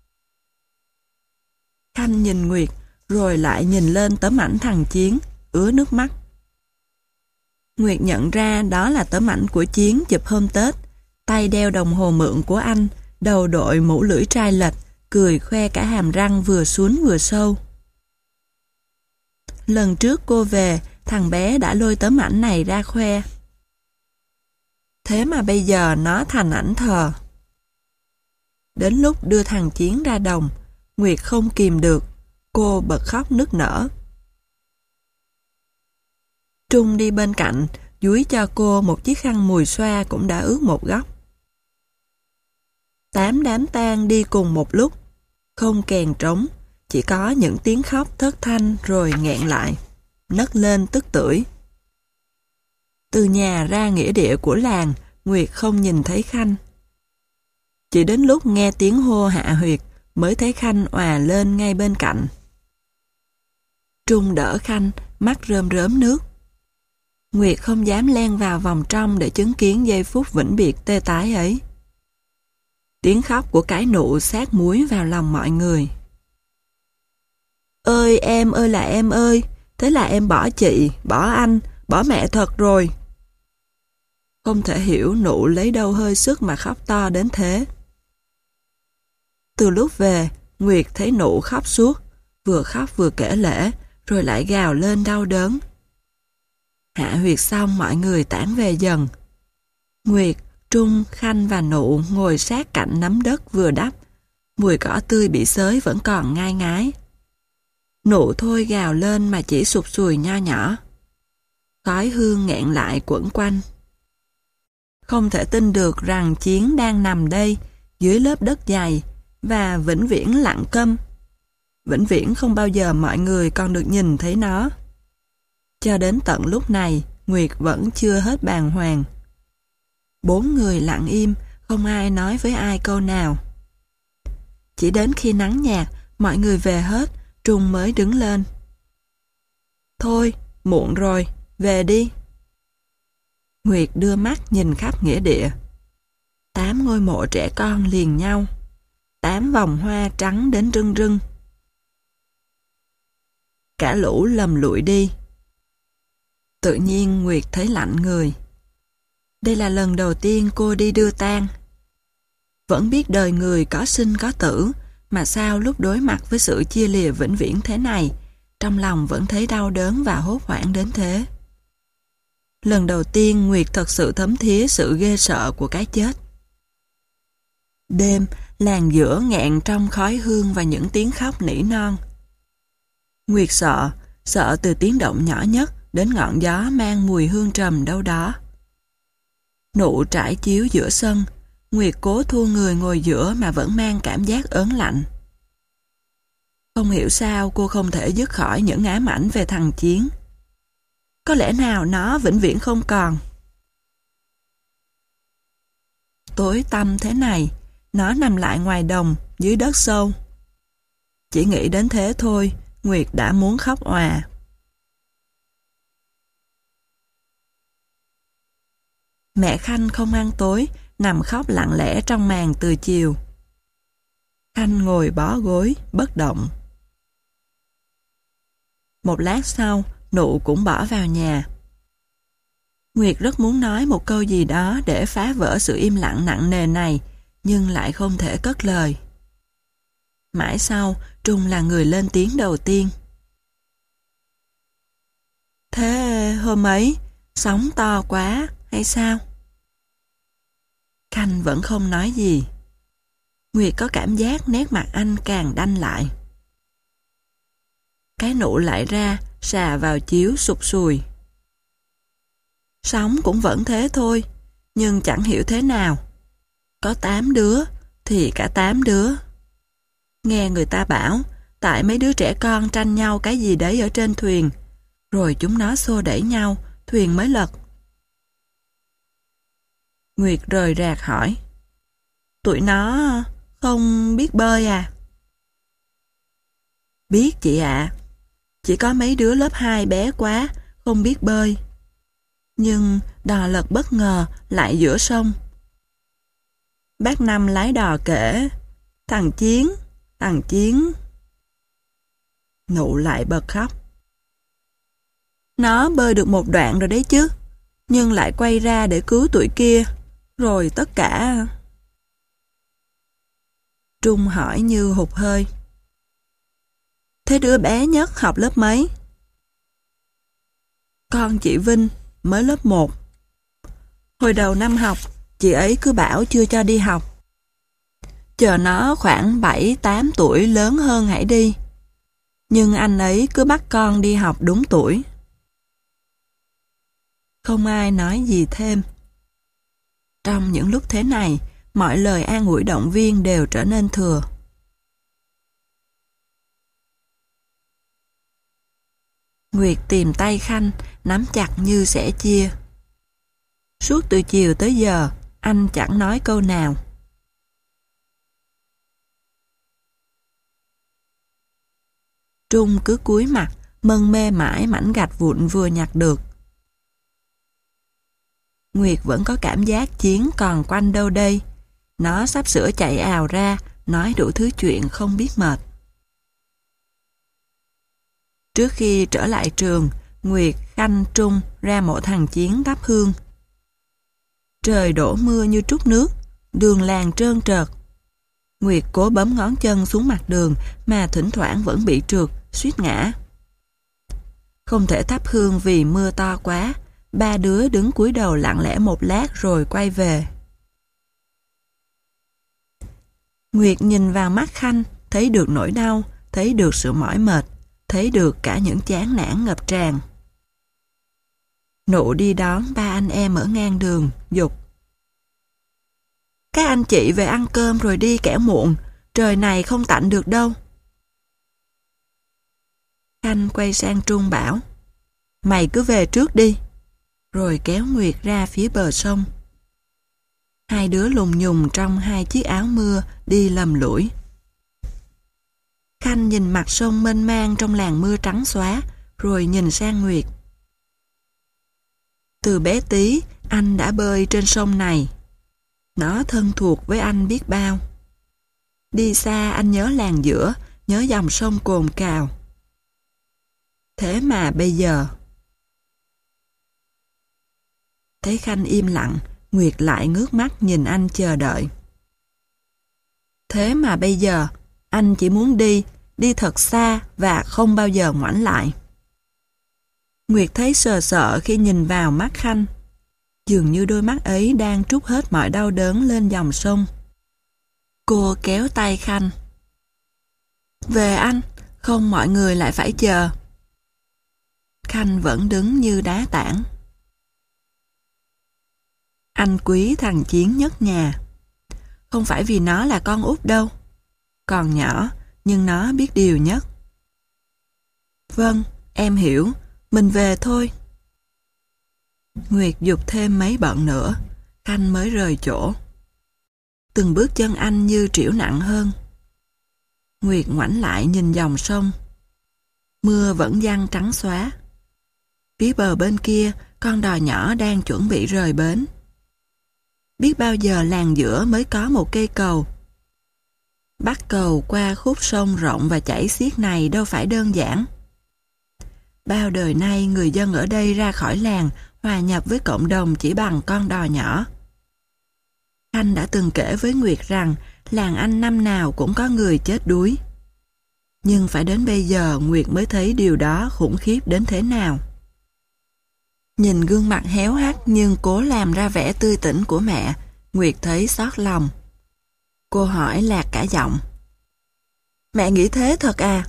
Khanh nhìn Nguyệt, rồi lại nhìn lên tấm ảnh thằng Chiến, ứa nước mắt. Nguyệt nhận ra đó là tấm ảnh của Chiến chụp hôm Tết, tay đeo đồng hồ mượn của anh, đầu đội mũ lưỡi trai lệch, cười khoe cả hàm răng vừa xuống vừa sâu. Lần trước cô về, thằng bé đã lôi tấm ảnh này ra khoe. Thế mà bây giờ nó thành ảnh thờ. Đến lúc đưa thằng Chiến ra đồng, Nguyệt không kìm được, cô bật khóc nức nở. Trung đi bên cạnh, dúi cho cô một chiếc khăn mùi xoa cũng đã ướt một góc. Tám đám tang đi cùng một lúc, không kèn trống, chỉ có những tiếng khóc thất thanh rồi nghẹn lại, nấc lên tức tưởi. Từ nhà ra nghĩa địa của làng, Nguyệt không nhìn thấy Khanh. Chỉ đến lúc nghe tiếng hô hạ huyệt mới thấy Khanh òa lên ngay bên cạnh. Trung đỡ Khanh, mắt rơm rớm nước. Nguyệt không dám len vào vòng trong để chứng kiến giây phút vĩnh biệt tê tái ấy. Tiếng khóc của cái nụ sát muối vào lòng mọi người. Ơi em ơi là em ơi, thế là em bỏ chị, bỏ anh, bỏ mẹ thật rồi. Không thể hiểu nụ lấy đâu hơi sức mà khóc to đến thế. Từ lúc về, Nguyệt thấy nụ khóc suốt, vừa khóc vừa kể lể, rồi lại gào lên đau đớn. Hạ huyệt xong mọi người tản về dần. Nguyệt, Trung, Khanh và nụ ngồi sát cạnh nắm đất vừa đắp. Mùi cỏ tươi bị xới vẫn còn ngai ngái. Nụ thôi gào lên mà chỉ sụt sùi nho nhỏ. Khói hương nghẹn lại quẩn quanh. Không thể tin được rằng Chiến đang nằm đây, dưới lớp đất dày, và vĩnh viễn lặng câm. Vĩnh viễn không bao giờ mọi người còn được nhìn thấy nó. Cho đến tận lúc này, Nguyệt vẫn chưa hết bàng hoàng. Bốn người lặng im, không ai nói với ai câu nào. Chỉ đến khi nắng nhạt, mọi người về hết, Trung mới đứng lên. Thôi, muộn rồi, về đi. Nguyệt đưa mắt nhìn khắp nghĩa địa. Tám ngôi mộ trẻ con liền nhau. Tám vòng hoa trắng đến rưng rưng. Cả lũ lầm lụi đi. Tự nhiên Nguyệt thấy lạnh người. Đây là lần đầu tiên cô đi đưa tang. Vẫn biết đời người có sinh có tử, mà sao lúc đối mặt với sự chia lìa vĩnh viễn thế này, trong lòng vẫn thấy đau đớn và hốt hoảng đến thế. Lần đầu tiên Nguyệt thật sự thấm thía sự ghê sợ của cái chết. Đêm, làng giữa nghẹn trong khói hương và những tiếng khóc nỉ non. Nguyệt sợ, sợ từ tiếng động nhỏ nhất đến ngọn gió mang mùi hương trầm đâu đó. Nụ trải chiếu giữa sân, Nguyệt cố thu người ngồi giữa mà vẫn mang cảm giác ớn lạnh. Không hiểu sao cô không thể dứt khỏi những ám ảnh về thằng Chiến. Có lẽ nào nó vĩnh viễn không còn. Tối tăm thế này, nó nằm lại ngoài đồng, dưới đất sâu. Chỉ nghĩ đến thế thôi, Nguyệt đã muốn khóc òa. Mẹ Khanh không ăn tối, nằm khóc lặng lẽ trong màn từ chiều. Khanh ngồi bó gối, bất động. Một lát sau, nụ cũng bỏ vào nhà. Nguyệt rất muốn nói một câu gì đó để phá vỡ sự im lặng nặng nề này, nhưng lại không thể cất lời. Mãi sau, Trung là người lên tiếng đầu tiên. Thế hôm ấy, sóng to quá hay sao? Khanh vẫn không nói gì. Nguyệt có cảm giác nét mặt anh càng đanh lại. Cái nụ lại ra, xà vào chiếu sụp sùi. Sóng cũng vẫn thế thôi, nhưng chẳng hiểu thế nào. Có tám đứa, thì cả tám đứa. Nghe người ta bảo, tại mấy đứa trẻ con tranh nhau cái gì đấy ở trên thuyền, rồi chúng nó xô đẩy nhau, thuyền mới lật. Nguyệt rời rạc hỏi. Tụi nó không biết bơi à? Biết chị ạ. Chỉ có mấy đứa lớp hai bé quá, không biết bơi. Nhưng đò lật bất ngờ lại giữa sông. Bác Năm lái đò kể, thằng Chiến, thằng Chiến. Nụ lại bật khóc. Nó bơi được một đoạn rồi đấy chứ, nhưng lại quay ra để cứu tụi kia, rồi tất cả... Trung hỏi như hụt hơi. Thế đứa bé nhất học lớp mấy? Con chị Vinh, mới lớp một. Hồi đầu năm học, chị ấy cứ bảo chưa cho đi học. Chờ nó khoảng bảy tám tuổi lớn hơn hãy đi. Nhưng anh ấy cứ bắt con đi học đúng tuổi. Không ai nói gì thêm. Trong những lúc thế này, mọi lời an ủi động viên đều trở nên thừa. Nguyệt tìm tay Khanh, nắm chặt như sẻ chia. Suốt từ chiều tới giờ, anh chẳng nói câu nào. Trung cứ cúi mặt, mân mê mãi mảnh gạch vụn vừa nhặt được. Nguyệt vẫn có cảm giác Chiến còn quanh đâu đây. Nó sắp sửa chạy ào ra, nói đủ thứ chuyện không biết mệt. Trước khi trở lại trường, Nguyệt, Khanh, Trung ra mộ thằng Chiến thắp hương. Trời đổ mưa như trút nước, đường làng trơn trợt. Nguyệt cố bấm ngón chân xuống mặt đường mà thỉnh thoảng vẫn bị trượt, suýt ngã. Không thể thắp hương vì mưa to quá, ba đứa đứng cúi đầu lặng lẽ một lát rồi quay về. Nguyệt nhìn vào mắt Khanh, thấy được nỗi đau, thấy được sự mỏi mệt, thấy được cả những chán nản ngập tràn. Nụ đi đón ba anh em ở ngang đường, dục. Các anh chị về ăn cơm rồi đi kẻo muộn, trời này không tạnh được đâu. Khanh quay sang Trung bảo, mày cứ về trước đi, rồi kéo Nguyệt ra phía bờ sông. Hai đứa lùng nhùng trong hai chiếc áo mưa đi lầm lũi. Khanh nhìn mặt sông mênh mang trong làn mưa trắng xóa, rồi nhìn sang Nguyệt. Từ bé tí, anh đã bơi trên sông này. Nó thân thuộc với anh biết bao. Đi xa anh nhớ làng giữa, nhớ dòng sông cồn cào. Thế mà bây giờ... Thấy Khanh im lặng, Nguyệt lại ngước mắt nhìn anh chờ đợi. Thế mà bây giờ, anh chỉ muốn đi, đi thật xa và không bao giờ ngoảnh lại. Nguyệt thấy sờ sợ khi nhìn vào mắt Khanh. Dường như đôi mắt ấy đang trút hết mọi đau đớn lên dòng sông. Cô kéo tay Khanh. Về anh, không mọi người lại phải chờ. Khanh vẫn đứng như đá tảng. Anh quý thằng Chiến nhất nhà. Không phải vì nó là con út đâu. Còn nhỏ, nhưng nó biết điều nhất. Vâng, em hiểu. Mình về thôi. Nguyệt giục thêm mấy bận nữa. Khanh mới rời chỗ. Từng bước chân anh như trĩu nặng hơn. Nguyệt ngoảnh lại nhìn dòng sông. Mưa vẫn giăng trắng xóa. Phía bờ bên kia, con đò nhỏ đang chuẩn bị rời bến. Biết bao giờ làng giữa mới có một cây cầu. Bắt cầu qua khúc sông rộng và chảy xiết này đâu phải đơn giản. Bao đời nay người dân ở đây ra khỏi làng hòa nhập với cộng đồng chỉ bằng con đò nhỏ. Anh đã từng kể với Nguyệt rằng làng anh năm nào cũng có người chết đuối. Nhưng phải đến bây giờ Nguyệt mới thấy điều đó khủng khiếp đến thế nào. Nhìn gương mặt héo hắt nhưng cố làm ra vẻ tươi tỉnh của mẹ, Nguyệt thấy xót lòng. Cô hỏi lạc cả giọng. Mẹ nghĩ thế thật à?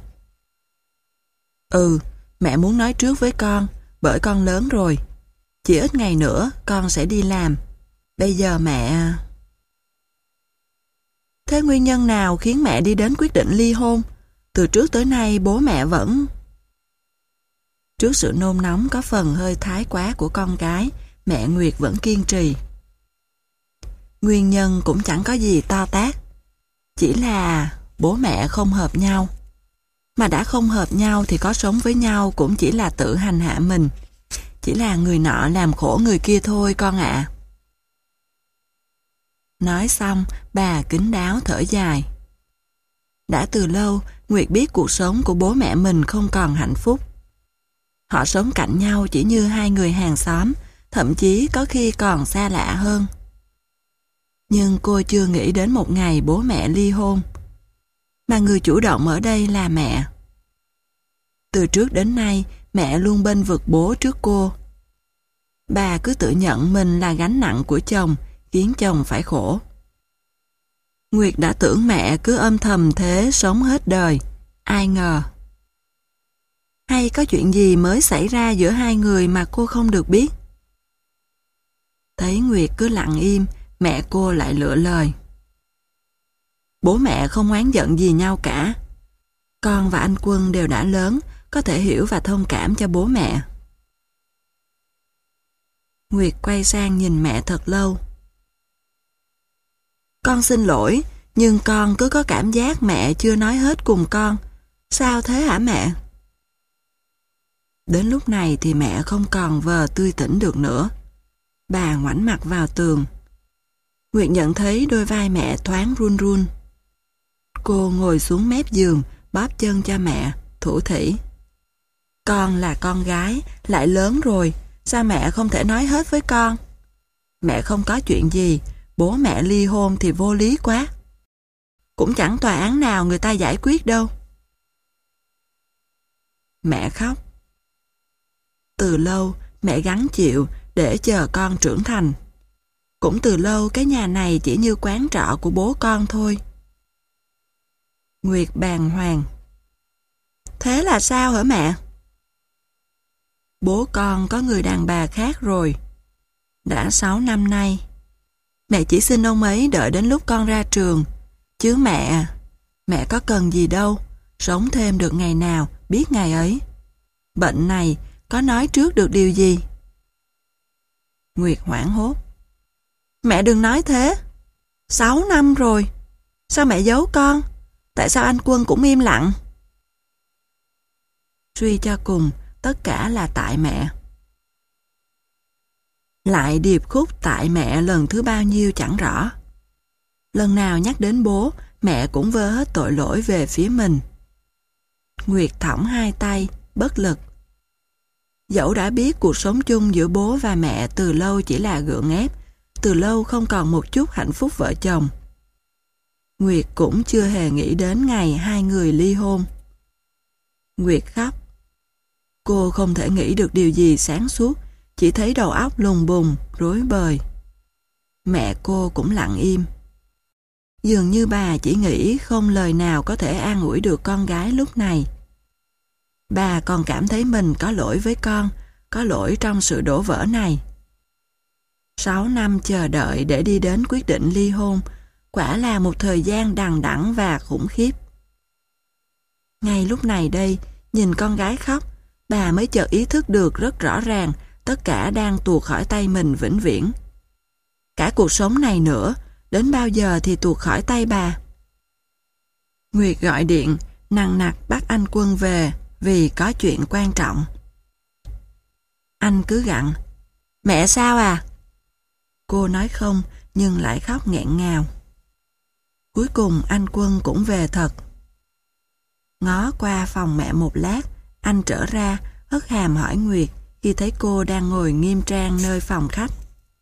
Ừ, mẹ muốn nói trước với con, bởi con lớn rồi. Chỉ ít ngày nữa con sẽ đi làm. Bây giờ mẹ... Thế nguyên nhân nào khiến mẹ đi đến quyết định ly hôn? Từ trước tới nay bố mẹ vẫn... Trước sự nôn nóng có phần hơi thái quá của con cái, mẹ Nguyệt vẫn kiên trì. Nguyên nhân cũng chẳng có gì to tát. Chỉ là bố mẹ không hợp nhau. Mà đã không hợp nhau thì có sống với nhau cũng chỉ là tự hành hạ mình. Chỉ là người nọ làm khổ người kia thôi con ạ. Nói xong, bà kín đáo thở dài. Đã từ lâu, Nguyệt biết cuộc sống của bố mẹ mình không còn hạnh phúc. Họ sống cạnh nhau chỉ như hai người hàng xóm, thậm chí có khi còn xa lạ hơn. Nhưng cô chưa nghĩ đến một ngày bố mẹ ly hôn. Mà người chủ động ở đây là mẹ. Từ trước đến nay, mẹ luôn bênh vực bố trước cô. Bà cứ tự nhận mình là gánh nặng của chồng, khiến chồng phải khổ. Nguyệt đã tưởng mẹ cứ âm thầm thế sống hết đời. Ai ngờ. Hay có chuyện gì mới xảy ra giữa hai người mà cô không được biết? Thấy Nguyệt cứ lặng im, mẹ cô lại lựa lời. Bố mẹ không oán giận gì nhau cả. Con và anh Quân đều đã lớn, có thể hiểu và thông cảm cho bố mẹ. Nguyệt quay sang nhìn mẹ thật lâu. Con xin lỗi, nhưng con cứ có cảm giác mẹ chưa nói hết cùng con. Sao thế hả mẹ? Đến lúc này thì mẹ không còn vờ tươi tỉnh được nữa. Bà ngoảnh mặt vào tường. Nguyệt nhận thấy đôi vai mẹ thoáng run run. Cô ngồi xuống mép giường, bóp chân cho mẹ, thủ thỉ. Con là con gái, lại lớn rồi, sao mẹ không thể nói hết với con? Mẹ không có chuyện gì, bố mẹ ly hôn thì vô lý quá. Cũng chẳng tòa án nào người ta giải quyết đâu. Mẹ khóc. Từ lâu, mẹ gắng chịu để chờ con trưởng thành. Cũng từ lâu cái nhà này chỉ như quán trọ của bố con thôi. Nguyệt bàng hoàng. Thế là sao hả mẹ? Bố con có người đàn bà khác rồi. Đã sáu năm nay. Mẹ chỉ xin ông ấy đợi đến lúc con ra trường. Chứ mẹ, mẹ có cần gì đâu. Sống thêm được ngày nào, biết ngày ấy. Bệnh này, có nói trước được điều gì? Nguyệt hoảng hốt. Mẹ đừng nói thế. Sáu năm rồi. Sao mẹ giấu con? Tại sao anh Quân cũng im lặng? Suy cho cùng, tất cả là tại mẹ. Lại điệp khúc tại mẹ lần thứ bao nhiêu chẳng rõ. Lần nào nhắc đến bố, mẹ cũng vơ hết tội lỗi về phía mình. Nguyệt thõng hai tay, bất lực. Dẫu đã biết cuộc sống chung giữa bố và mẹ từ lâu chỉ là gượng ép, từ lâu không còn một chút hạnh phúc vợ chồng. Nguyệt cũng chưa hề nghĩ đến ngày hai người ly hôn. Nguyệt khóc. Cô không thể nghĩ được điều gì sáng suốt, chỉ thấy đầu óc lùng bùng, rối bời. Mẹ cô cũng lặng im. Dường như bà chỉ nghĩ không lời nào có thể an ủi được con gái lúc này. Bà còn cảm thấy mình có lỗi với con, có lỗi trong sự đổ vỡ này. Sáu năm chờ đợi để đi đến quyết định ly hôn, quả là một thời gian đằng đẵng và khủng khiếp. Ngay lúc này đây, nhìn con gái khóc, bà mới chợt ý thức được rất rõ ràng tất cả đang tuột khỏi tay mình vĩnh viễn. Cả cuộc sống này nữa, đến bao giờ thì tuột khỏi tay bà? Nguyệt gọi điện, nằng nặc bắt anh Quân về vì có chuyện quan trọng. Anh cứ gặng. Mẹ sao à? Cô nói không, nhưng lại khóc nghẹn ngào. Cuối cùng anh Quân cũng về thật. Ngó qua phòng mẹ một lát, anh trở ra, hất hàm hỏi Nguyệt khi thấy cô đang ngồi nghiêm trang nơi phòng khách.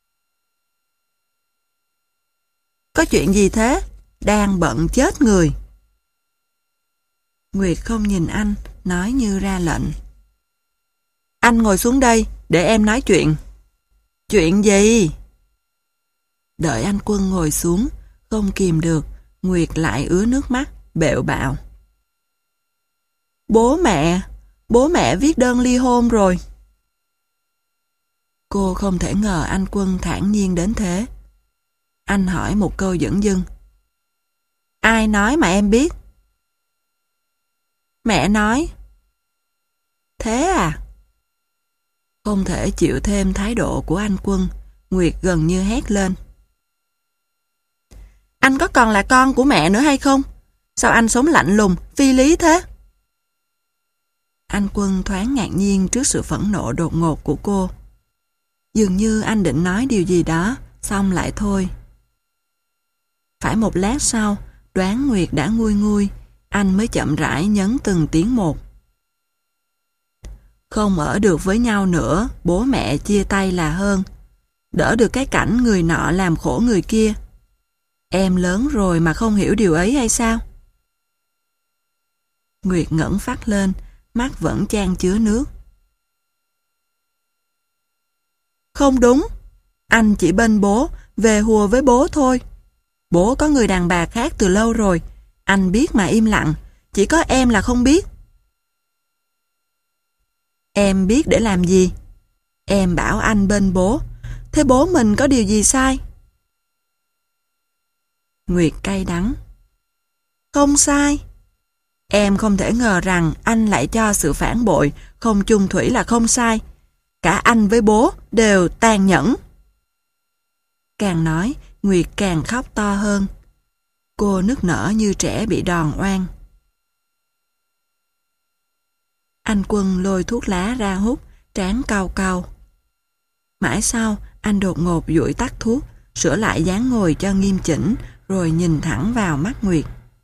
Có chuyện gì thế? Đang bận chết người. Nguyệt không nhìn anh, nói như ra lệnh. Anh ngồi xuống đây, để em nói chuyện. Chuyện gì? Đợi anh Quân ngồi xuống, không kìm được, Nguyệt lại ứa nước mắt, bệu bạo. Bố mẹ, bố mẹ viết đơn ly hôn rồi. Cô không thể ngờ anh Quân thản nhiên đến thế. Anh hỏi một câu dửng dưng. Ai nói mà em biết? Mẹ nói. Thế à? Không thể chịu thêm thái độ của anh Quân, Nguyệt gần như hét lên. anh có còn là con của mẹ nữa hay không? Sao anh sống lạnh lùng, phi lý thế? Anh Quân thoáng ngạc nhiên trước sự phẫn nộ đột ngột của cô. Dường như anh định nói điều gì đó, xong lại thôi. Phải một lát sau, đoán Nguyệt đã nguôi nguôi, anh mới chậm rãi nhấn từng tiếng một. Không ở được với nhau nữa, bố mẹ chia tay là hơn. Đỡ được cái cảnh người nọ làm khổ người kia. Em lớn rồi mà không hiểu điều ấy hay sao? Nguyệt ngẩng phát lên, mắt vẫn chan chứa nước. Không đúng, anh chỉ bên bố, về hùa với bố thôi. Bố có người đàn bà khác từ lâu rồi, anh biết mà im lặng, chỉ có em là không biết. Em biết để làm gì? Em bảo anh bên bố, thế bố mình có điều gì sai? Nguyệt cay đắng. Không sai. Em không thể ngờ rằng anh lại cho sự phản bội, không chung thủy là không sai. Cả anh với bố đều tàn nhẫn. Càng nói, Nguyệt càng khóc to hơn. Cô nức nở như trẻ bị đòn oan. Anh Quân lôi thuốc lá ra hút, trán cau cau. Mãi sau, anh đột ngột dụi tắt thuốc, sửa lại dáng ngồi cho nghiêm chỉnh, rồi nhìn thẳng vào mắt Nguyệt.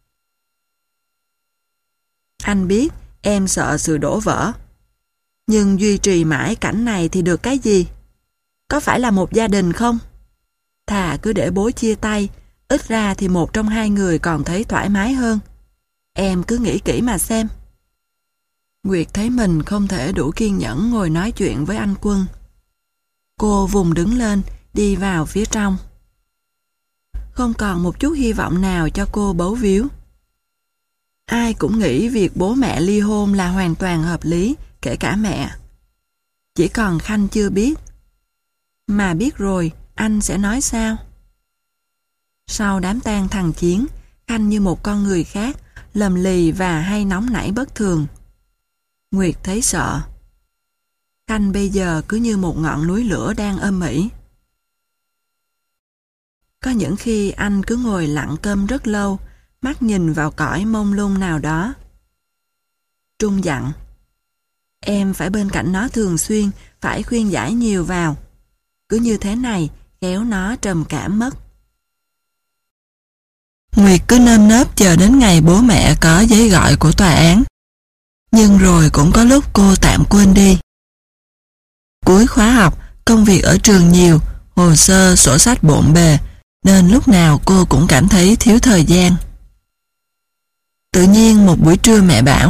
Anh biết em sợ sự đổ vỡ. Nhưng duy trì mãi cảnh này thì được cái gì? Có phải là một gia đình không? Thà cứ để bố chia tay, ít ra thì một trong hai người còn thấy thoải mái hơn. Em cứ nghĩ kỹ mà xem. Nguyệt thấy mình không thể đủ kiên nhẫn ngồi nói chuyện với anh Quân. Cô vùng đứng lên, đi vào phía trong. Không còn một chút hy vọng nào cho cô bấu víu. Ai cũng nghĩ việc bố mẹ ly hôn là hoàn toàn hợp lý, kể cả mẹ. Chỉ còn Khanh chưa biết. Mà biết rồi, anh sẽ nói sao? Sau đám tang thằng Chiến, Khanh như một con người khác, lầm lì và hay nóng nảy bất thường. Nguyệt thấy sợ. Khanh bây giờ cứ như một ngọn núi lửa đang âm ỉ. Có những khi anh cứ ngồi lặng câm rất lâu, mắt nhìn vào cõi mông lung nào đó. Trung dặn. Em phải bên cạnh nó thường xuyên, phải khuyên giải nhiều vào. Cứ như thế này, kéo nó trầm cảm mất. Nguyệt cứ nơm nớp chờ đến ngày bố mẹ có giấy gọi của tòa án. Nhưng rồi cũng có lúc cô tạm quên đi. Cuối khóa học, công việc ở trường nhiều, hồ sơ, sổ sách bộn bề, nên lúc nào cô cũng cảm thấy thiếu thời gian. Tự nhiên một buổi trưa mẹ bảo: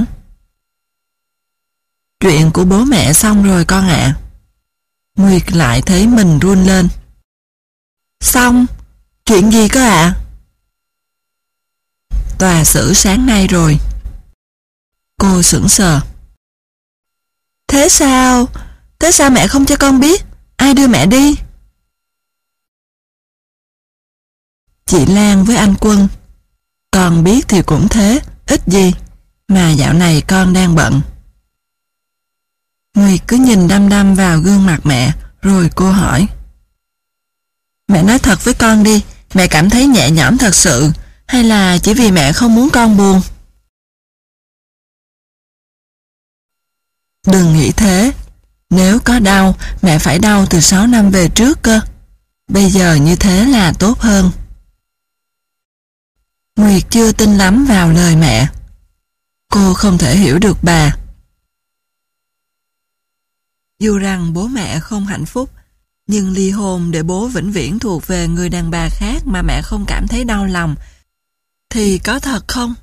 Chuyện của bố mẹ xong rồi con ạ. À. Nguyệt lại thấy mình run lên. Xong? Chuyện gì cơ ạ? À? Tòa xử sáng nay rồi. Cô sững sờ. Thế sao? Thế sao mẹ không cho con biết? Ai đưa mẹ đi? Chị Lan với anh Quân. Con biết thì cũng thế, ít gì. Mà dạo này con đang bận. Nguyệt cứ nhìn đăm đăm vào gương mặt mẹ, rồi cô hỏi. Mẹ nói thật với con đi, mẹ cảm thấy nhẹ nhõm thật sự, hay là chỉ vì mẹ không muốn con buồn? Đừng nghĩ thế. Nếu có đau, mẹ phải đau từ sáu năm về trước cơ. Bây giờ như thế là tốt hơn. Nguyệt chưa tin lắm vào lời mẹ. Cô không thể hiểu được bà. Dù rằng bố mẹ không hạnh phúc, nhưng ly hôn để bố vĩnh viễn thuộc về người đàn bà khác mà mẹ không cảm thấy đau lòng, thì có thật không?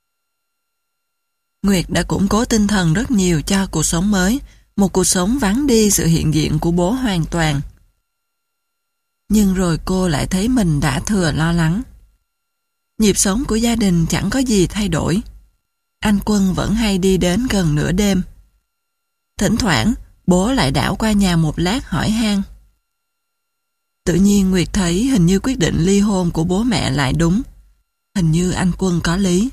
Nguyệt đã củng cố tinh thần rất nhiều cho cuộc sống mới, một cuộc sống vắng đi sự hiện diện của bố hoàn toàn. Nhưng rồi cô lại thấy mình đã thừa lo lắng. Nhịp sống của gia đình chẳng có gì thay đổi. Anh Quân vẫn hay đi đến gần nửa đêm. Thỉnh thoảng, bố lại đảo qua nhà một lát hỏi han. Tự nhiên Nguyệt thấy hình như quyết định ly hôn của bố mẹ lại đúng. Hình như anh Quân có lý.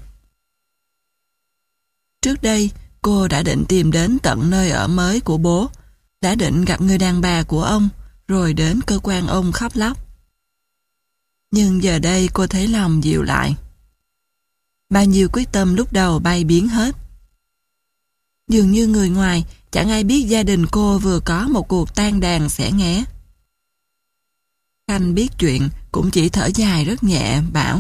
Trước đây, cô đã định tìm đến tận nơi ở mới của bố, đã định gặp người đàn bà của ông, rồi đến cơ quan ông khóc lóc. Nhưng giờ đây cô thấy lòng dịu lại. Bao nhiêu quyết tâm lúc đầu bay biến hết. Dường như người ngoài chẳng ai biết gia đình cô vừa có một cuộc tan đàn xẻ nghé. Khanh biết chuyện cũng chỉ thở dài rất nhẹ, bảo: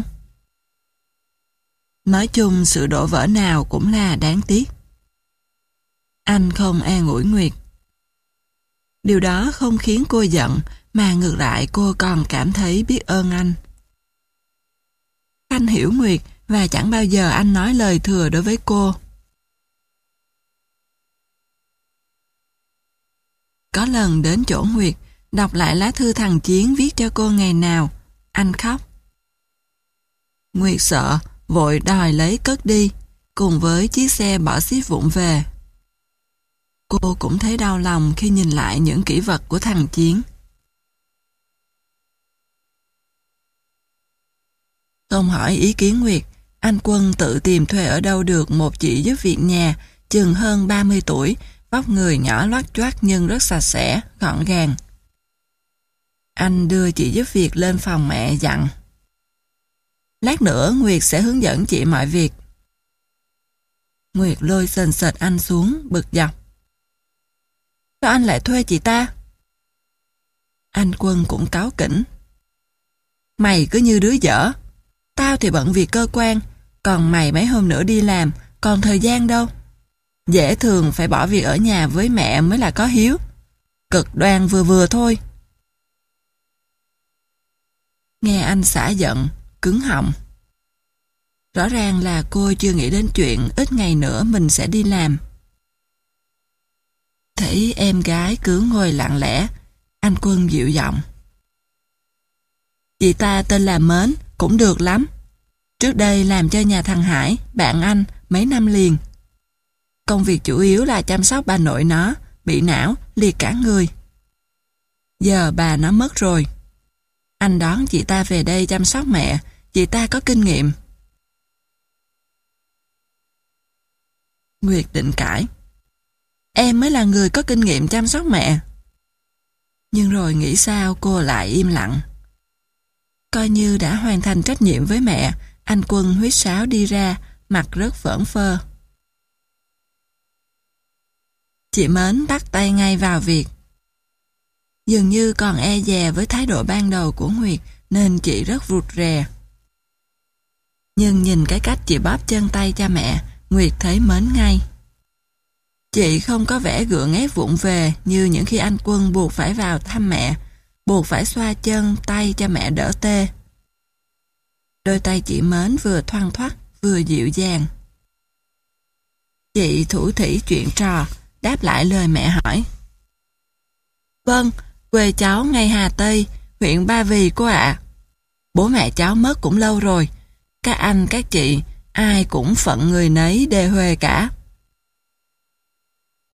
nói chung sự đổ vỡ nào cũng là đáng tiếc. Anh không an ủi Nguyệt. Điều đó không khiến cô giận, mà ngược lại cô còn cảm thấy biết ơn anh. Khanh hiểu Nguyệt và chẳng bao giờ anh nói lời thừa đối với cô. Có lần đến chỗ Nguyệt, đọc lại lá thư thằng Chiến viết cho cô ngày nào, anh khóc. Nguyệt sợ, vội đòi lấy cất đi, cùng với chiếc xe bỏ xít vụn về. Cô cũng thấy đau lòng khi nhìn lại những kỷ vật của thằng Chiến. Không hỏi ý kiến Nguyệt, anh Quân tự tìm thuê ở đâu được một chị giúp việc nhà, chừng hơn ba mươi tuổi, vóc người nhỏ loắt choắt nhưng rất sạch sẽ, gọn gàng. Anh đưa chị giúp việc lên phòng mẹ dặn: lát nữa Nguyệt sẽ hướng dẫn chị mọi việc. Nguyệt lôi sền sệt anh xuống, bực dọc: sao anh lại thuê chị ta? Anh Quân cũng cáu kỉnh: mày cứ như đứa dở. Tao thì bận việc cơ quan, còn mày mấy hôm nữa đi làm, còn thời gian đâu. Dễ thường phải bỏ việc ở nhà với mẹ mới là có hiếu. Cực đoan vừa vừa thôi. Nghe anh xả giận, cứng họng. Rõ ràng là cô chưa nghĩ đến chuyện ít ngày nữa mình sẽ đi làm. Thấy em gái cứ ngồi lặng lẽ, anh Quân dịu giọng: chị ta tên là Mến, cũng được lắm. Trước đây làm cho nhà thằng Hải, bạn anh, mấy năm liền. Công việc chủ yếu là chăm sóc bà nội nó, bị não, liệt cả người. Giờ bà nó mất rồi. Anh đón chị ta về đây chăm sóc mẹ, chị ta có kinh nghiệm. Nguyệt định cãi: em mới là người có kinh nghiệm chăm sóc mẹ. Nhưng rồi nghĩ sao cô lại im lặng. Coi như đã hoàn thành trách nhiệm với mẹ, anh Quân huýt sáo đi ra, mặt rất phởn phơ. Chị Mến bắt tay ngay vào việc. Dường như còn e dè với thái độ ban đầu của Nguyệt nên chị rất rụt rè. Nhưng nhìn cái cách chị bóp chân tay cho mẹ, Nguyệt thấy mến ngay. Chị không có vẻ gượng ép vụng về như những khi anh Quân buộc phải vào thăm mẹ, buộc phải xoa chân, tay cho mẹ đỡ tê. Đôi tay chị Mến vừa thoăn thoắt, vừa dịu dàng. Chị thủ thỉ chuyện trò, đáp lại lời mẹ hỏi. Vâng, quê cháu ngay Hà Tây, huyện Ba Vì cô ạ. Bố mẹ cháu mất cũng lâu rồi. Các anh, các chị, ai cũng phận người nấy đề huề cả.